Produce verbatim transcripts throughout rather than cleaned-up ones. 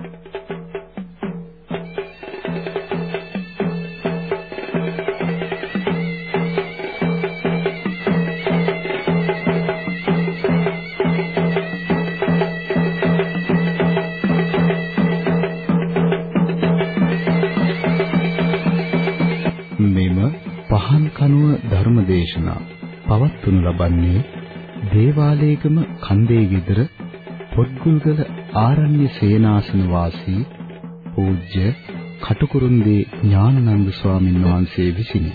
ධර්මදේශනා පවත්වනු ලබන්නේ දේවාලේගම කන්දේ ගෙදර පොත්ගුල්ගල ආරණ්‍ය සේනාසන වාසී පූජ්‍ය කටුකුරුන්දී ඥානানন্দ ස්වාමීන් වහන්සේ විසිනි.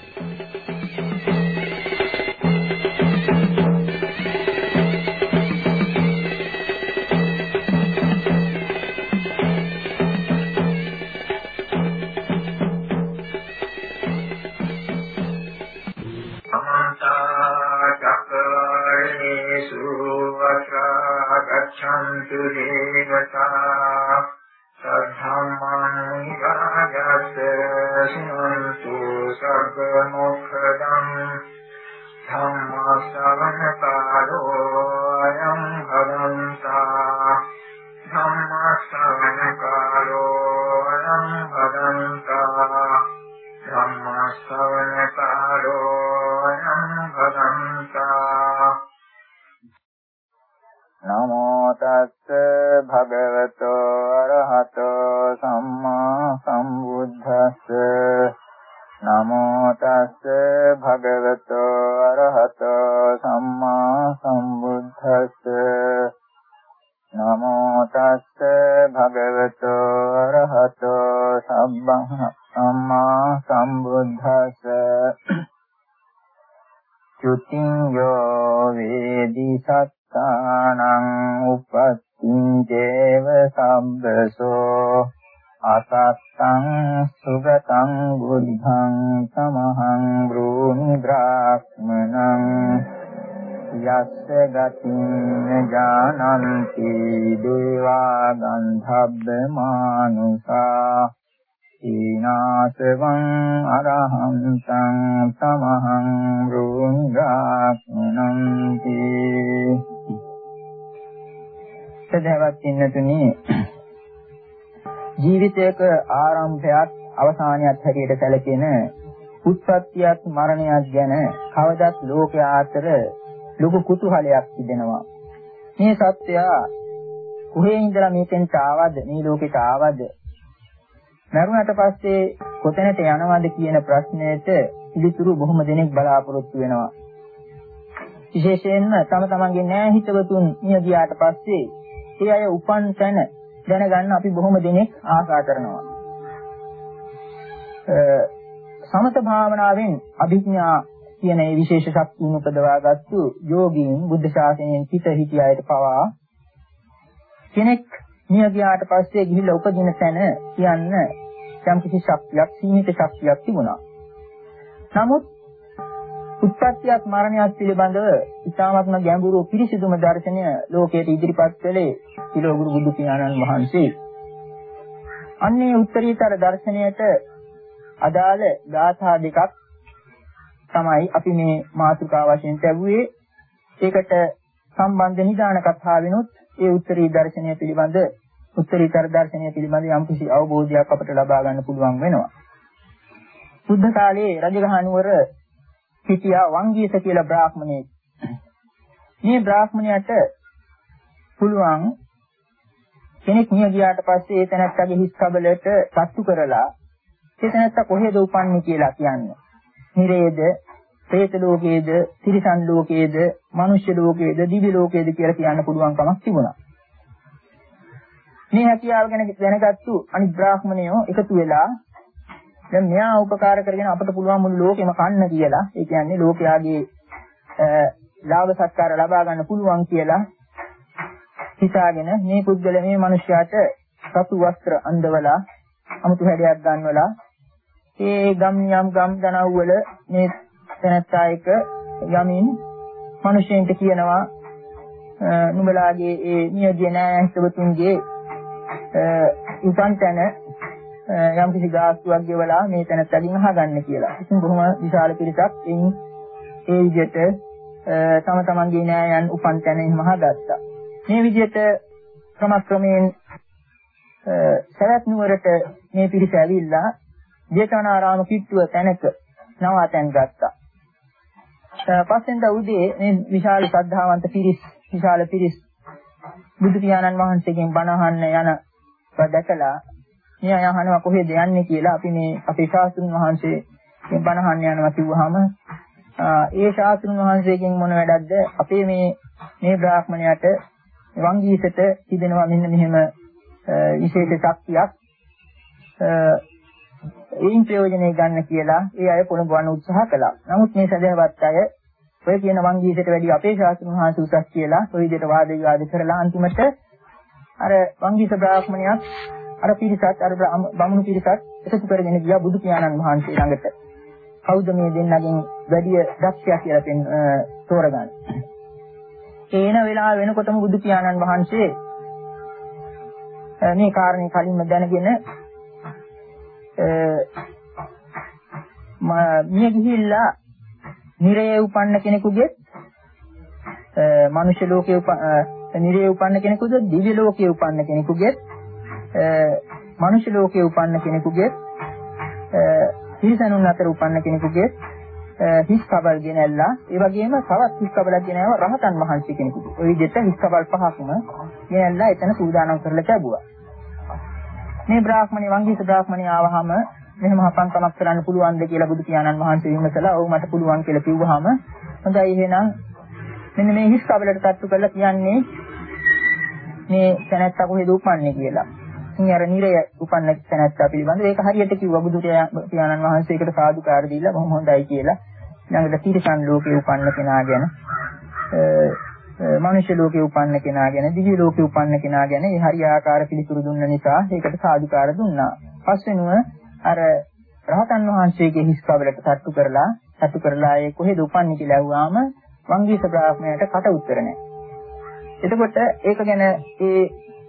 गच्छन्तु देवता सद्धम्मं राजस्य शृण्वन्तु सर्वमोक्षदं धम्मश्रवणकालो अयं भदन्ता धम्मश्रवणकालो अयं भदन्ता धम्मश्रवणकालो अयं भदन्ता नमो तस्स भगवतो अरहतो सम्मा सम्बुद्धस्स नमो तस्स भगवतो अरहतो सम्मा सम्बुद्धस्स नमो तस्स भगवतो अरहतो सम्मा सम्बुद्धस्स චුතින් යෝ වේදි සත්තානං උපත්තිං චේව සම්බසෝ අසත්තං සුගතං බුද්ධං සමහං බ්‍රූනි බ්‍රාහ්මනං යස්ස ගතින් ජානන්ති දේවා ගන්ධබ්බ මානුසා ඊනාසවං අරහන්තං සමහං රුංගාක්නන්ති සදහවත් ඉන්නතුනි ජීවිතයක ආරම්භයත් අවසානයත් හැටියට සැලකෙන උත්පත්තියත් මරණයත් ගැන කවදත් ලෝකයා අතර ලොකු කුතුහලයක් තිබෙනවා. මේ සත්‍යය කොහේ ඉඳලා මේකෙන්ට ආවද, මේ ලෝකෙට ආවද, මරුණට පස්සේ කොතැනට යනවද කියන ප්‍රශ්නයට පිළිතුරු බොහොම දෙනෙක් බලාපොරොත්තු වෙනවා. විශේෂයෙන්ම තම තමන්ගේ නෑ හිතවතුන් මිය ගියාට පස්සේ ඒ අය උපන් තැන දැනගන්න අපි බොහොම දෙනෙක් ආශා කරනවා. සමත භාවනාවෙන් අභිඥා කියන මේ විශේෂ ශක්තිය උපදවාගත්තු යෝගීන් බුද්ධ ශාසනයෙන් පිට හිටිය අයට පවා කෙනෙක් මිය ගියාට පස්සේ ගිහිල්ලා උපදින තැන කියන්න යම් කිසි ශක්තියක්, සීමිත ශක්තියක් තිබුණා. නමුත් උත්පත්තියක් මරණයක් පිළිබඳව ඉතාමත්ම ගැඹුරු පිරිසිදුම දර්ශනය ලෝකයට ඉදිරිපත් කළේ තිලෝගුරු බුදු පියාණන් වහන්සේ. අන්නේ උත්තරීතර දර්ශනයට අදාළ ගාථා දෙකක් තමයි අපි මේ මාතෘකාව වශයෙන් ලැබුවේ. ඒකට සම්බන්ධ නිදාන කතාවිනුත් ඒ උත්තරී දර්ශනය පිළිබඳ උත්තරීතර දර්ශනය පිළිබඳ යම්කිසි අවබෝධයක් අපට ලබා ගන්න පුළුවන් වෙනවා. බුද්ධ කාලයේ රජගහ නුවර සිටියා වංගීස කියලා බ්‍රාහ්මණයෙක්. මේ බ්‍රාහ්මණයාට පුළුවන් කෙනෙක් මිය ගියාට පස්සේ ඒ තැනැත්තගේ හිස් කබලට පත්තු කරලා ඒ තැනැත්තා කොහෙද උපන්නේ කියලා කියන්න. නිරේද, പ്രേත ලෝකයේද, තිරිසන් ලෝකයේද, මනුෂ්‍ය ලෝකයේද, දිව්‍ය ලෝකයේද කියලා කියන්න පුළුවන් කමක් තිබුණා. මේ හැකියාව ගැන දැනගත්තු අනිත් බ්‍රාහ්මණයෝ එකතු වෙලා දැන් මෙයා උපකාර කරගෙන අපට පුළුවන් මුළු ලෝකෙම කන්න කියලා, ඒ කියන්නේ ලෝකයාගේ ලාභ සත්කාර ලබා ගන්න පුළුවන් කියලා හිතාගෙන මේ පුද්ගල මේ මිනිස්යාට සතු වස්ත්‍ර අඳවලා අමුතු හැඩයක් ගන්නවලා ඒ ගම් යම් ගම් දනව් වල මේ තැනත්තා එක යමින් මිනිසෙන්ට කියනවා නුඹලාගේ ඒ නියෝජ්‍ය නායකතුන්ගේ උපන් තැන යම් කිසි ගාස්තුවක් ගෙවලා මේ තැනත්තකින් අහගන්න කියලා. ඉතින් බොහොම විශාල පිරිසක් එින් ඒ විදිහට තම තමන්ගේ න්යායයන් උපන් තැන එහෙම අහගත්තා. මේ විදිහට ක්‍රමක්‍රමයෙන් සවැත් නුවරට මේ පිරිස ඇවිල්ලා ජේතවනාරාම කිට්ටුව තැනක නවාතැන් ගත්තා. පස්සෙන්ද උදේ මේ විශාල ශ්‍රද්ධාවන්ත පිරිස් විශාල පිරිස් බුදු පියාණන් වහන්සේගෙන් බණ අහන්න යන දැකලා මේ අය අහනවා කොහෙද යන්නේ කියලා අපි මේ අපේ ශාස්ත්‍රඥ වහන්සේගෙන් බණ අහන්න යනවා කිව්වහම ඒ ශාස්ත්‍රඥ වහන්සේගෙන් මොන වැඩක්ද අපේ මේ මේ බ්‍රාහ්මණයාට වංගීසට තිබෙනවා මෙන්න මෙහෙම විශේෂ ශක්තියක් ඒන් ප්‍රයෝජනෙ ගන්න කියලා ඒ අය පොළඹවන්න උත්සාහ කළා. නමුත් මේ සදහවත් අය ඔය කියන වංගීසට වැඩි අපේ ශාස්ත්‍රඥ වහන්සේ උසස් කියලා ඔය විදිහට වාද විවාද කරලා අන්තිමට අර වංගීස බ්‍රාහ්මණයා අර පිරිසත් අර බමුණු පිරිසත් එකතු කරගෙන ගියා බුදු පියාණන් වහන්සේ ළඟට. කවුද මේ දෙන්නගෙන් වැඩි දක්ෂයා කියලා පෙන් තෝරගන්න. ඒන වෙලාව වෙනකොටම බුදු පියාණන් වහන්සේ මේ කාරණේ කලින්ම දැනගෙන මිය ගිහිල්ලා නිරයේ උපන්න කෙනෙකුගේ මනුෂ්‍ය ලෝකයේ නිරයේ උපන්න කෙනෙකුද දිව්‍ය ලෝකයේ උපන්න කෙනෙකුගේ මනුෂ්‍ය ලෝකයේ උපන්න කෙනෙකුගේ හිරිසනුන් අතර උපන්න කෙනෙකුගේ හිස් කබල් ගෙනල්ලා ඒ වගේම තවත් හිස් කබලක් ගෙනාව රහතන් වහන්සේ කෙනෙකුට. ওই විදිහට හිස් කබල් පහක්ම ගෙනල්ලා එතන සූදානම් කරලා තිබුවා. මේ බ්‍රාහ්මණේ වංගීස බ්‍රාහ්මණේ ආවහම මෙහෙම හපන්කමක් කරන්න පුළුවන්ද කියලා බුදු පියාණන් වහන්සේ විමසලා ඔව් මට පුළුවන් කියලා කිව්වහම හොඳයි එහෙනම් මෙන්න මේ හිස් කබලට තට්ටු කරලා කියන්නේ මේ තැනැත්තා කොහෙද උපන්නේ කියලා. ඉතින් අර නිරය උපන්න තැනැත්තා පිළිබඳව ඒක හරියට කිව්වා බුදු පියාණන් වහන්සේකට සාදුකාර දීලා බොහොම හොඳයි කියලා. ඊළඟට තිරිසන් ලෝකේ උපන්න කෙනා ගැන මනුෂ්‍ය ලෝකේ උපන්න කෙනා ගැන දිව්‍ය ලෝකේ උපන්න කෙනා ගැන ඒ හරියාකාර පිළිතුරු දුන්න නිසා ඒකට සාදුකාර දුන්නා. පස්වෙනුව අර රහතන් වහන්සේගේ හිස් කබලට තට්ටු කරලා තට්ටු කරලා ඒ කොහෙද උපන්නේ කියලා අහුවාම වංගීස බ්‍රාහ්මණයට කට උත්තර නැහැ. එතකොට ඒක ගැන ඒ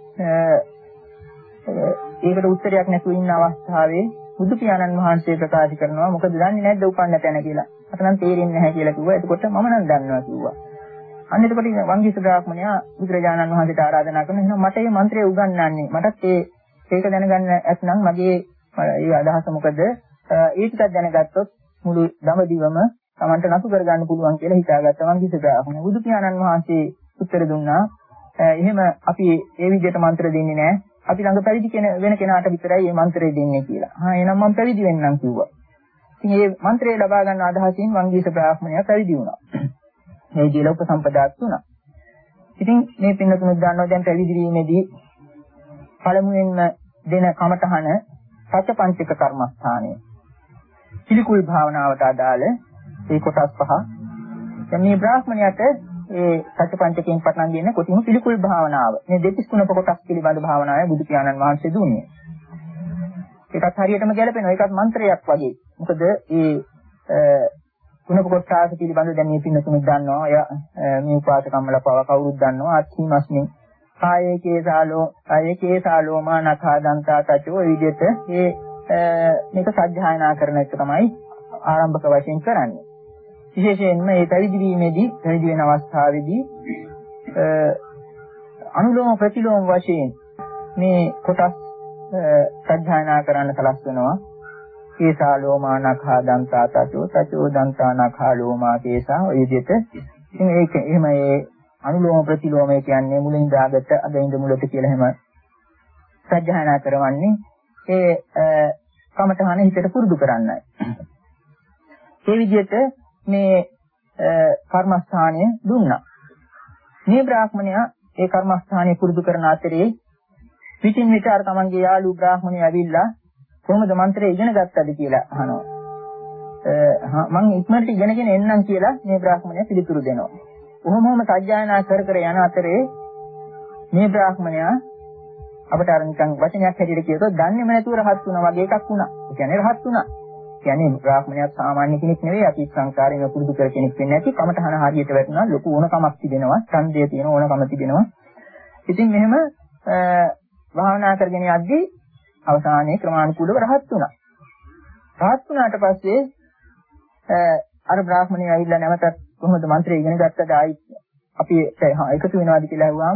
ඒකට උත්තරයක් නැතුව ඉන්න අවස්ථාවේ බුදු පියාණන් වහන්සේ ප්‍රකාශ කරනවා මොකද දන්නේ නැද්ද උපන්න තැන කියලා. මට නම් තේරෙන්නේ නැහැ කියලා කිව්වා. එතකොට මම නම් දන්නවා කිව්වා. අන්න එතකොට වංගීස බ්‍රාහ්මණයා බුදුරජාණන් වහන්සේට ආරාධනා කරනවා එහෙනම් මට මේ මන්ත්‍රය උගන්වන්නේ. මටත් ඒ ඒක දැනගන්න ඇත්නම් මගේ ඒ අදහස මොකද ඒ ටිකක් දැනගත්තොත් මුළු දඹදිවම Tamanට නසු කරගන්න පුළුවන් කියලා හිතාගත්තා වංගීස බ්‍රාහ්මණයා. බුදු පියාණන් වහන්සේ උත්තර දුන්නා එහෙම අපි ඒ විදිහට මන්ත්‍ර දෙන්නේ නැහැ. අපි ළඟ පැවිදි කෙන වෙන කෙනාට විතරයි මේ මන්ත්‍රය දෙන්නේ කියලා. හා එහෙනම් මම පැවිදි වෙන්නම් කිව්වා. ඉතින් මේ මන්ත්‍රය ලබා ගන්න අදහසින් වංගීස බ්‍රාහ්මණයා පැවිදි වුණා. මේ ජීල උපසම්පදාත් වුණා. ඉතින් මේ පින්නතුණු දන්නවා දැන් පැවිදි වීමේදී පළමුවෙන්ම දෙන කමඨහන සත්‍යපංචක කර්මස්ථානය. පිළිකුල් භාවනාවට අදාළ ඒ කොටස් පහ. දැන් මේ බ්‍රාහ්මණයාට ඒ සත්‍යපංචකයෙන් පටන් ගන්න කොටිම පිළිකුල් භාවනාව. මේ දෙතිස් තුනක කොටස් පිළිබඳ භාවනාවයි බුදු පියාණන් වහන්සේ දුන්නේ. ඒකත් හරියටම ගැලපෙනවා. ඒකත් මන්ත්‍රයක් වගේ. මොකද ඒ තුනක කොටස් පිළිබඳ දැන් මේ පින්නතුණු දන්නවා. අය මේ උපාසකම්මල පව කවුරුත් දන්නවා. අත්ථීමස්මින් කායේ කේසාලෝ කායේ කේසාලෝ මානඛා දන්තා තචෝ ඒ විදිහට මේ මේක සත්‍යයනා කරන එක තමයි ආරම්භක වශයෙන් කරන්නේ. විශේෂයෙන්ම මේ පැවිදි වීමේදී පැවිදි වෙන අවස්ථාවේදී අනුලෝම ප්‍රතිලෝම වශයෙන් මේ කොටස් සත්‍යයනා කරන්න සලස්වනවා. කේසාලෝ මානඛා දන්තා තචෝ තචෝ දන්තා නඛා ලෝමා කේසා ඔය විදිහට ඉතින් ඒක එහෙම ඒ අනුලෝම ප්‍රතිලෝම කියන්නේ මුලින් දාගත්ත අද ඉඳ මුලට කියලා එහෙම සත්‍යයනා කරවන්නේ ඒ කමඨහන හිතට පුරුදු කරන්නයි. ඒ විදිහට මේ කර්මස්ථානය දුන්නා. මේ බ්‍රාහ්මණයා ඒ කර්මස්ථානය පුරුදු කරන අතරේ පිටින් විතර අර තමන්ගේ යාළු බ්‍රාහ්මණය ඇවිල්ලා කොහොමද මන්ත්‍රය ඉගෙන ගත්තද කියලා අහනවා. මම ඉක්මනට ඉගෙනගෙන එන්නම් කියලා මේ බ්‍රාහ්මණයා පිළිතුරු දෙනවා. කොහොමම සත්‍යයනා කර කර යන අතරේ මේ බ්‍රාහ්මණයා අපට අර නිකන් වචනයක් හැටියට කියතොත් දන්නේම නැතුව රහත් වුණා වගේ එකක් වුණා. ඒ කියන්නේ රහත් වුණා. කියන්නේ බ්‍රාහ්මණයා සාමාන්‍ය කෙනෙක් නෙවෙයි අපි සංකාරයෙන් පුරුදු කර කෙනෙක් වෙන්නේ නැති කමඨහන හරියට වැටුණා ලොකු ඕනකමක් තිබෙනවා ඡන්දය තියෙන ඕනකම තිබෙනවා. ඉතින් මෙහෙම භාවනා කරගෙන යද්දී අවසානයේ ක්‍රමානුකූලව රහත් වුණා. රහත් වුණාට පස්සේ අර බ්‍රාහ්මණයා ඇවිල්ලා නැවතත් කොහොමද මන්ත්‍රය ඉගෙන ගත්තද ආයි අපි එකතු වෙනවාද කියලා අහුවාම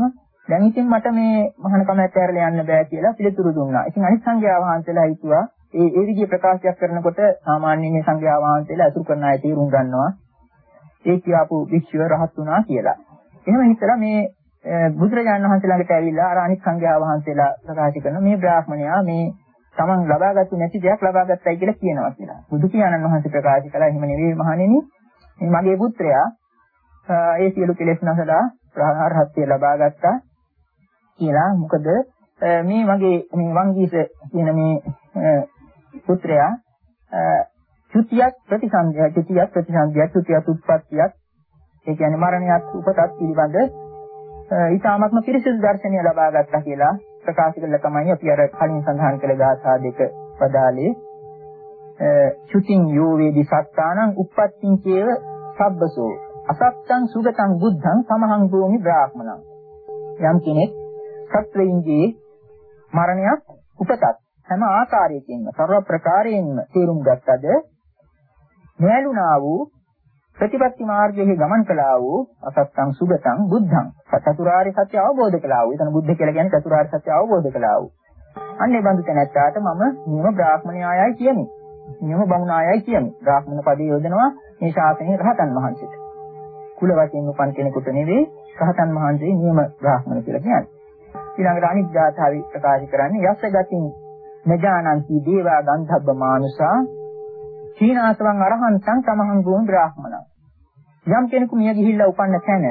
දැන් ඉතින් මට මේ මහානකම ඇතහැරලා යන්න බෑ කියලා පිළිතුරු දුන්නා. ඉතින් අනිත් සංඝයා වහන්සේලා හිතුවා ඒ ඒ විදිහේ ප්‍රකාශයක් කරනකොට සාමාන්‍යයෙන් මේ සංඝයා වහන්සේලා අසුරු කරන අය තීරුම් ගන්නවා ඒ කියපු විශ්ව රහත් වුණා කියලා. එහෙම හිතලා මේ බුදුරජාණන් වහන්සේ ළඟට ඇවිල්ලා අර අනිත් සංඝයා වහන්සේලා ප්‍රකාශ කරන මේ බ්‍රාහ්මණයා මේ තමන් ලබාගත්තු නැති දෙයක් ලබාගත්තයි කියලා කියනවා කියලා. බුදු පියාණන් වහන්සේ ප්‍රකාශ කළා එහෙම නෙවෙයි මහණෙනි. මේ මගේ පුත්‍රයා ඒ සියලු කෙලෙස් නැසලා රහත්ත්වය ලබාගත්තා කියලා. මොකද මේ මගේ මේ වංගීස කියන මේ පුත්‍රයා චුතියක් ප්‍රතිසන්දිය චුතියක් ප්‍රතිසන්දිය චුතියක් උත්පත්තියක් ඒ කියන්නේ මරණයත් උපතත් පිළිබඳ ඊටාත්ම පිරිසිදු දර්ශනය ලබා ගත්තා කියලා ප්‍රකාශ කළා තමයි අපි අර කලින් සඳහන් කළ ගාථා දෙක පදාලේ චුතින් යෝ වේදි සත්තානං උප්පත්තිං චේව සබ්බසෝ අසත්තං සුගතං බුද්ධං සමහං භූමි බ්‍රාහ්මණං යම් කෙනෙක් සත්වයින්ගේ මරණයක් උපතත් හැම ආකාරයකින්ම සර්ව ප්‍රකාරයෙන්ම තේරුම් ගත්තද නොඇලුනා වූ ප්‍රතිපත්ති මාර්ගයේ ගමන් කළා වූ අසත්තං සුගතං බුද්ධං චතුරාර්ය සත්‍ය අවබෝධ කළා වූ. එතන බුද්ධ කියලා කියන්නේ චතුරාර්ය සත්‍ය අවබෝධ කළා වූ. අන්නේ බඳු තැනැත්තාට මම නියම බ්‍රාහ්මණයායයි කියමි. නියම බමුණායයි කියමි. බ්‍රාහ්මණ පදේ යොදනවා මේ ශාසනයේ රහතන් වහන්සේට. කුල වශයෙන් උපන් කෙනෙකුට නෙවෙයි රහතන් වහන්සේ නියම බ්‍රාහ්මණ කියලා කියන්නේ. ඊළඟට අනිත් ධාතාවි ප්‍රකාශ කරන්නේ යස්ස ගතින් නජානන්ති දේවා ගන්ධබ්බ මානුසා සීනාසවං අරහන්තං සමහං භූමි බ්‍රාහ්මණං. යම් කෙනෙකු මිය ගිහිල්ලා උපන්න තැන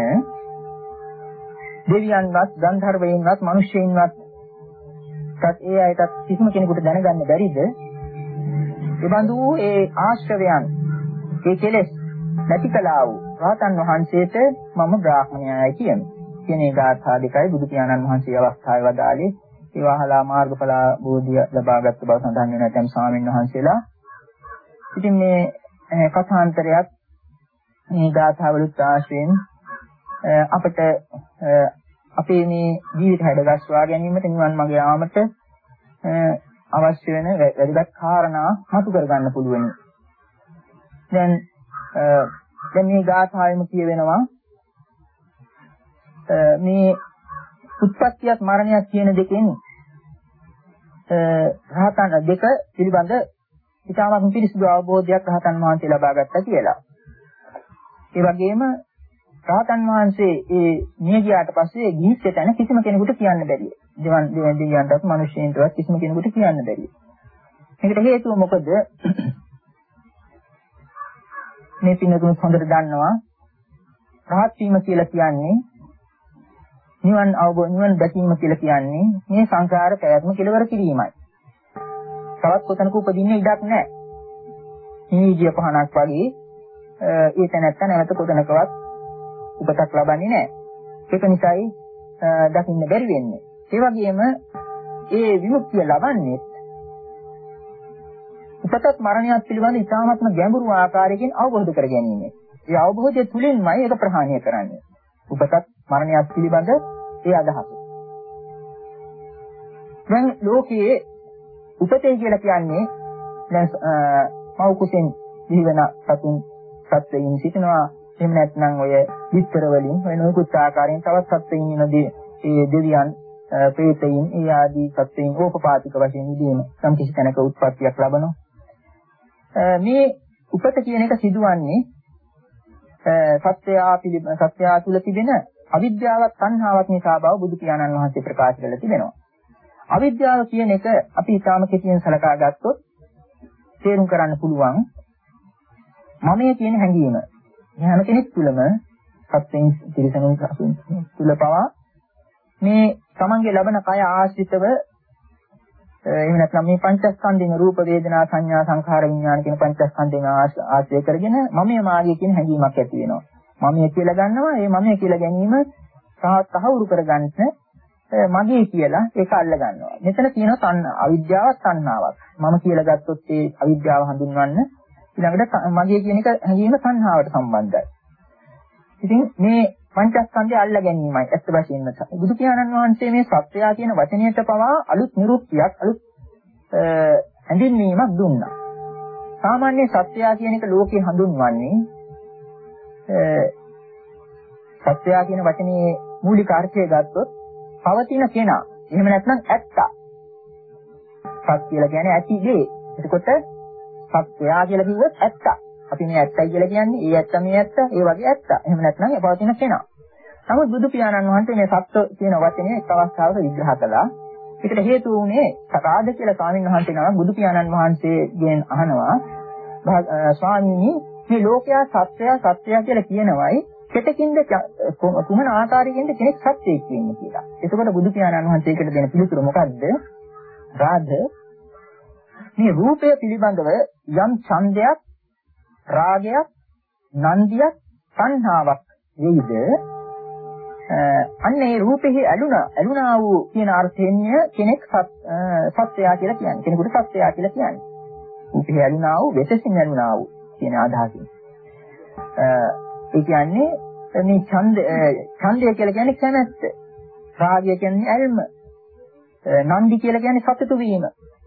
දෙවියන්වත් ගන්ධර්වයන්වත් මිනිස්සුන්වත් තත් ඒ අයටත් කිසිම කෙනෙකුට දැනගන්න බැරිද? ඒ බඳු ඒ ආශ්‍රවයන් ඒ කෙලෙස් නැති කළා වූ රහතන් වහන්සේට මම බ්‍රාහ්මණයයි කියමි. කියන ඒ ගාථා දෙකයි බුදු පියාණන් වහන්සේ අවස්ථාවේ වදාළේ. ඒ වහලා මාර්ගඵල බෝධිය ලබාගත් බව සඳහන් වෙන ඇතම් ස්වාමීන් වහන්සේලා. ඉතින් මේ කථාන්තරයක් මේ ගාථාවලුත් ආශ්‍රයෙන් අපිට අපේ මේ ජීවිත හැඩගස්වා ගැනීමට නිවන් මඟ යාමට අවශ්‍ය වෙන වැදගත් කාරණා මතු කර ගන්න පුළුවන්. දැන් දැන් මේ ගාථාවෙම කියවෙනවා මේ උත්පත්තියත් මරණයත් කියන දෙකෙන් රහතන් දෙක පිළිබඳ ඉතාමත් පිරිසිදු අවබෝධයක් රහතන් වහන්සේ ලබා ගත්තා කියලා. ඒ වගේම රහතන් වහන්සේ ඒ මිය ගියාට පස්සේ ගිහිච්ච තැන කිසිම කෙනෙකුට කියන්න බැරිය. දෙවන් දෙවියන්ටත් මිනිස්සුන්ටවත් කිසිම කෙනෙකුට කියන්න බැරිය. මේකට හේතුව මොකද? මේ පින්නතුන් හොඳට දන්නවා රහත් වීම කියලා කියන්නේ නිවන් අවබෝධ නිවන් දැකීම කියලා කියන්නේ මේ සංසාර පැවැත්ම කෙලවර කිරීමයි. තවත් කොතනක උපදින්න ඉඩක් නැහැ. මේ ජීව පහනක් වගේ ඒ තැනත්තා නැවත කොතනකවත් උපතක් ලබන්නේ නැහැ. ඒක නිසායි දකින්න බැරි වෙන්නේ. ඒ වගේම ඒ විමුක්තිය ලබන්නේ උපතත් මරණයත් පිළිබඳ ඉතාමත්ම ගැඹුරු ආකාරයකින් අවබෝධ කර ගැනීම. ඒ අවබෝධය තුලින්මයි ඒක ප්‍රහාණය කරන්නේ. උපතත් මරණයත් පිළිබඳ ඒ අදහස. දැන් ලෝකයේ උපතේ කියලා කියන්නේ දැන් මව් කුසෙන් ජීවන සතුන් සත්වයින් සිටිනවා. එහෙම නැත්නම් ඔය විස්තර වලින් ඔය නොයෙකුත් ආකාරයෙන් තවත් සත්වයින් ඉනදී ඒ දෙවියන් ප්‍රේතයින් ඒ ආදී සත්වයින් ඕපපාතික වශයෙන් ඉදීම සම් කිසි තැනක උත්පත්තියක් ලබනවා. මේ උපත කියන එක සිදුවන්නේ සත්‍යයා පිළිබඳ සත්‍යයා තුල තිබෙන අවිද්‍යාවත් තණ්හාවත් නිසා බව බුදු පියාණන් වහන්සේ ප්‍රකාශ කරලා තිබෙනවා. අවිද්‍යාව කියන එක අපි ඊටාම කෙටියෙන් සලකා ගත්තොත් තේරුම් කරන්න පුළුවන් මමයේ කියන හැඟීම. හැම කෙනෙක් තුළම සත්‍යයෙන් තිරසනුන් තුල පවා මේ තමන්ගේ ලබන කය ආශ්‍රිතව එහෙම නැත්නම් මේ පංචස්කන්ධයෙන් රූප වේදනා සංඥා සංඛාර විඥාන කියන පංචස්කන්ධයෙන් ආශ්‍රය කරගෙන මමයේ මාගේ කියන හැඟීමක් ඇති වෙනවා. මමයේ කියලා ගන්නවා. ඒ මමයේ කියලා ගැනීම සාහවුරු කරගන්න මගේ කියලා ඒක අල්ල ගන්නවා. මෙතන තියෙනවා තණ්හා, අවිද්‍යාවක් තණ්හාවක්. මම කියලා ගත්තොත් ඒ අවිද්‍යාව හඳුන්වන්න ඊළඟට මගේ කියන එක හැඟීම තණ්හාවට සම්බන්ධයි. ඉතින් මේ පංචස්කන්ධය අල්ල ගැනීමයි ඇත්ත වශයෙන්ම බුදු පියාණන් වහන්සේ මේ සත්‍යය කියන වචනයට පවා අලුත් නිරුක්තියක් අලුත් හැඳින්වීමක් දුන්නා. සාමාන්‍ය සත්‍යය කියන එක ලෝකේ හඳුන්වන්නේ සත්‍යය කියන වචනේ මූලික අර්ථය ගත්තොත් පවතින කෙනා. එහෙම නැත්නම් ඇත්තා. සත් කියලා කියන්නේ ඇති දේ. එතකොට සත්‍යයා කියලා කිව්වොත් ඇත්තා. අපි මේ ඇත්තයි කියලා කියන්නේ ඒ ඇත්ත මේ ඇත්ත ඒ වගේ ඇත්ත. එහෙම නැත්නම් ඒ පවතින කෙනා. නමුත් බුදු පියාණන් වහන්සේ මේ සත්‍ය කියන වචනේ එක් අවස්ථාවක විග්‍රහ කළා. ඒකට හේතු වුණේ සකාද කියලා ස්වාමීන් වහන්සේ නමක් බුදු පියාණන් වහන්සේගෙන් අහනවා ස්වාමීනි මේ ලෝකයා සත්‍යය සත්‍යය කියලා කියනවායි කෙතකින්ද කුමන ආකාරයකින්ද කෙනෙක් සත්‍යයක් කියන්නේ කියලා. එතකොට බුදු පියාණන් වහන්සේකට දෙන පිළිතුර මොකද්ද? රාධ මේ රූපය පිළිබඳව යම් ඡන්දයක් රාගයක් නන්දියක් සංහාවක් වේද අන්න ඒ රූපෙහි ඇලුන ඇලුනා වූ කියන අර්ථයෙන් කෙනෙක් සත්‍යය කියලා කියන්නේ. කෙනෙකුට සත්‍යය කියලා කියන්නේ. රූපෙහි ඇලුනා වූ වෙතසින් ඇලුනා වූ කියන අදහසින්. ඒ කියන්නේ මේ ඡන්ද ඡන්දය කියලා කියන්නේ කැමැත්ත. රාගය කියන්නේ ඇල්ම. නන්දි කියලා කියන්නේ සතුටු වීම.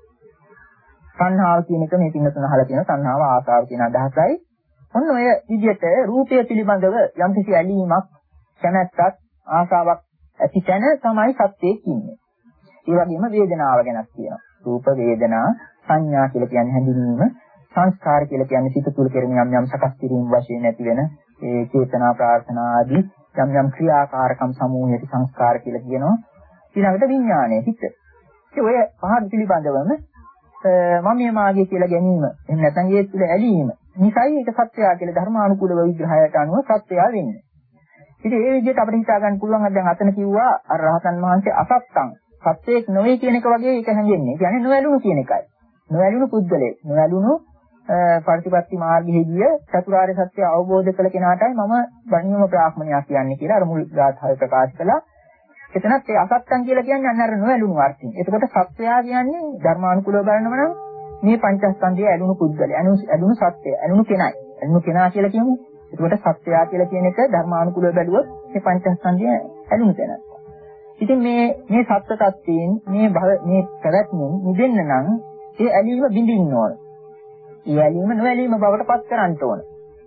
සංහාව කියන එක මේ පින්නතුන අහලා තියෙන සංහාව ආසාව කියන අදහසයි. ඔන්න ඔය විදිහට රූපය පිළිබඳව යම්කිසි ඇලීමක්, කැමැත්තක්, ආසාවක් ඇති තැන තමයි සත්‍යයේ ඉන්නේ. ඒ වගේම වේදනාව ගැනත් කියනවා. රූප වේදනා සංඥා කියලා කියන්නේ හැඳින්වීම, සංස්කාර කියලා කියන්නේ සිත තුළ කෙරෙන යම් යම් සකස් කිරීම වශයෙන් ඇති වෙන ඒ චේතනා ප්‍රාර්ථනා ආදී යම් යම් ක්‍රියාකාරකම් සමූහයට සංස්කාර කියලා කියනවා. ඊළඟට විඥානය හිත. ඒ ඔය පහ පිළිබඳවම මම මේ මාගේ කියලා ගැනීම එහෙම නැත්නම් ඒ තුළ ඇලීම නිසයි ඒක සත්‍යය කියලා ධර්මානුකූලව විග්‍රහයට අනුව සත්‍යය වෙන්නේ. ඉතින් ඒ විදිහට අපිට හිතා ගන්න පුළුවන් දැන් අතන කිව්වා අර රහතන් වහන්සේ අසත්තං සත්‍යයක් නොවේ කියන එක වගේ ඒක හැංගෙන්නේ. ඒ කියන්නේ නොඇලුණු කියන එකයි. නොඇලුණු පුද්ගලයෙක්. නොඇලුණු ප්‍රතිපත්ති මාර්ගයේදී චතුරාර්ය සත්‍ය අවබෝධ කළ කෙනාටයි මම ධර්මීය බ්‍රාහ්මණයා කියන්නේ කියලා අර මුල් ගාථාවේ ප්‍රකාශ කළා. එතනත් ඒ අසත්තං කියලා කියන්නේ අන්න අර නොඇලුණු අර්ථයෙන්. එතකොට සත්‍යය කියන්නේ ධර්මානුකූලව බලනම නම් මේ පංචස්කන්ධයේ ඇලුණු පුද්ගලයා, ඇලුණු සත්‍යය, ඇලුණු කෙනයි. ඇලුණු කෙනා කියලා කියමු. එතකොට සත්‍යය කියලා කියන එක ධර්මානුකූලව බැලුවොත් මේ පංචස්කන්ධය ඇලුණු තැන. ඉතින් මේ මේ සත්‍ය tattයෙන් මේ මේ පැවැත්මෙන් නිදෙන්න නම් ඒ ඇලීම බිඳින්න ඕන. ඒ ඇලීම නොඇලීම බවට පත් කරන්න ඕන.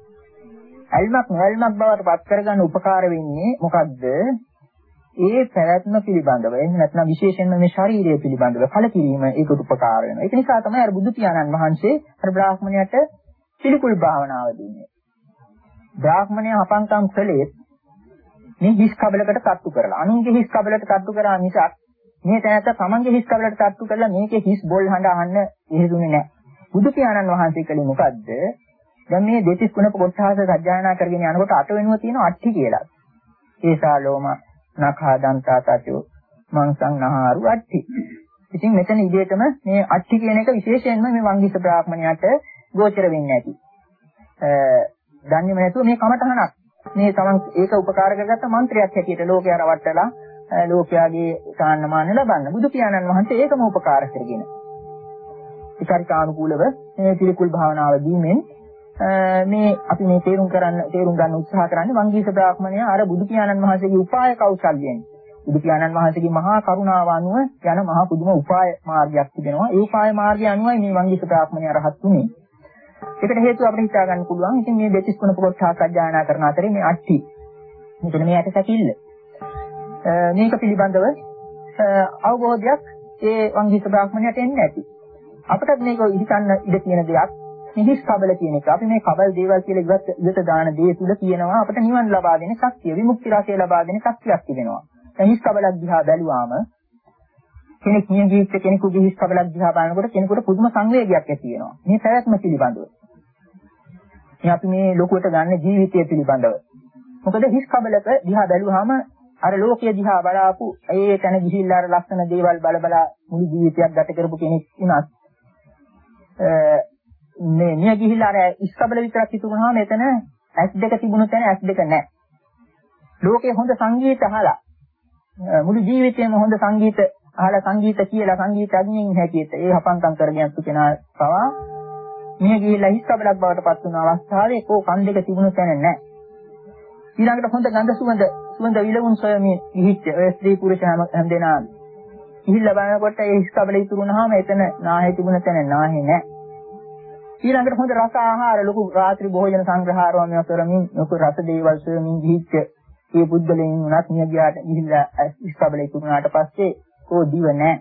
ඇල්මක් නොඇල්මක් බවට පත් කරගන්න උපකාර වෙන්නේ මොකද්ද? ඒ පැවැත්ම පිළිබඳව එහෙම නැත්නම් විශේෂයෙන්ම මේ ශාරීරිය පිළිබඳව කලකිරීම ඒකට උපකාර වෙනවා. ඒක නිසා තමයි අර බුදු පියාණන් වහන්සේ අර බ්‍රාහ්මණයට පිළිකුල් භාවනාව දුන්නේ. බ්‍රාහ්මණයා අපංකම් කළේ මේ හිස් කබලකට තට්ටු කරලා. අනුන්ගේ හිස් කබලකට තට්ටු කරා මිසක් මේ තැනත්තා තමන්ගේ හිස් කබලකට තට්ටු කරලා මේකේ හිස් බොල් හඬ අහන්න ඉහිදුනේ නැහැ. බුදු පියාණන් වහන්සේ කළේ මොකද්ද? දැන් මේ දෙතිස් කුණප කොට්ඨාස සජ්ජායනා කරගෙන යනකොට අට වෙනුව තියෙන අට්ටි කියලා. ඒසාලෝම නඛා දන්තා තචෝ මංසං නහාරු අට්ටි. ඉතින් මෙතන ඉදේටම මේ අට්ටි කියන එක විශේෂයෙන්ම මේ වංගිස බ්‍රාහ්මණයාට ගෝචර වෙන්නේ නැති. දන්නේම නැතුව මේ කමඨහනක් මේ තමන් ඒක උපකාර කරගත්ත මන්ත්‍රයක් හැටියට ලෝකයා රවට්ටලා ලෝකයාගේ සාන්නමාන ලබන්න. බුදු පියාණන් වහන්සේ ඒකම උපකාර කරගෙන. විචාරිකානුකූලව මේ පිළිකුල් භාවනාව දීමෙන් මේ අපි මේ තේරුම් කරන්න තේරුම් ගන්න උත්සාහ කරන්නේ වංගීස බ්‍රාහ්මණයා අර බුදු පියාණන් වහන්සේගේ උපාය කෞශල්‍යයෙන්. බුදු පියාණන් වහන්සේගේ මහා කරුණාව අනුව යන මහා පුදුම උපාය මාර්ගයක් තිබෙනවා. ඒ උපාය මාර්ගය අනුවයි මේ වංගීස බ්‍රාහ්මණයා රහත් වුනේ. ඒකට හේතුව අපිට හිතා ගන්න පුළුවන්. ඉතින් මේ දෙතිස් කුණප කොටස සජ්ජායනා කරන අතරේ මේ අට්ටි. මෙතන මේ ඇට සැකිල්ල. මේක පිළිබඳව අවබෝධයක් ඒ වංගීස බ්‍රාහ්මණයට එන්නේ නැති. අපිටත් මේක හිතන්න ඉඩ තියෙන දෙයක්. මේ හිස් කබල කියන එක. අපි මේ කබල් දේවල් කියලා ඉවත් ඉවත දාන දේ තුල කියනවා අපිට නිවන් ලබා දෙන ශක්තිය, විමුක්ති රාශිය ලබා දෙන ශක්තියක් තිබෙනවා. දැන් හිස් කබලක් දිහා බැලුවාම කෙනෙක් නිය ජීවිත කෙනෙකුගේ හිස් කබලක් දිහා බලනකොට කෙනෙකුට පුදුම සංවේගයක් ඇති වෙනවා. මේ පැවැත්ම පිළිබඳව. මේ අපි මේ ලෝකයට ගන්න ජීවිතය පිළිබඳව. මොකද හිස් කබලක දිහා බැලුවාම අර ලෝකයේ දිහා බලාපු ඒ තැන ගිහිල්ලා අර ලස්සන දේවල් බල බල මුළු ජීවිතයක් ගත කරපු කෙනෙක් වුණත් මේ නිය ගිහිල්ලා අර ඉස්කබල විතරක් හිතුනහම එතන ඇස් දෙක තිබුණු තැන ඇස් දෙක නැහැ. ලෝකේ හොඳ සංගීත අහලා මුළු ජීවිතේම හොඳ සංගීත අහලා සංගීත කියලා සංගීත අග්නියෙන් හැටියට ඒ හපන්කම් කරගෙන යතු කෙනා පවා නිය ගිහිල්ලා ඉස්කබලක් බවට පත් වුණ අවස්ථාවේ කෝ කන් දෙක තිබුණු තැන නැහැ. ඊළඟට හොඳ ගඳ සුවඳ සුවඳ විලවුන් සොයමින් ගිහිච්ච ඔය ස්ත්‍රී පුරුෂ හැම දෙනා ගිහිල්ලා බලනකොට ඒ ඉස්කබල ඉතුරුනහම එතන නාහේ තිබුණ තැන නාහේ නැහැ. ඊළඟට හොඳ රස ආහාර ලොකු රාත්‍රී භෝජන සංග්‍රහාරවම කරමින් ලොකු රස දේවල් සොයමින් ගිහිච්ච ඒ පුද්ගලයන් උනත් මිය ගියාට ගිහිල්ලා ඉස්කබල ඉතුරුනාට පස්සේ ඕ දිව නැහැ.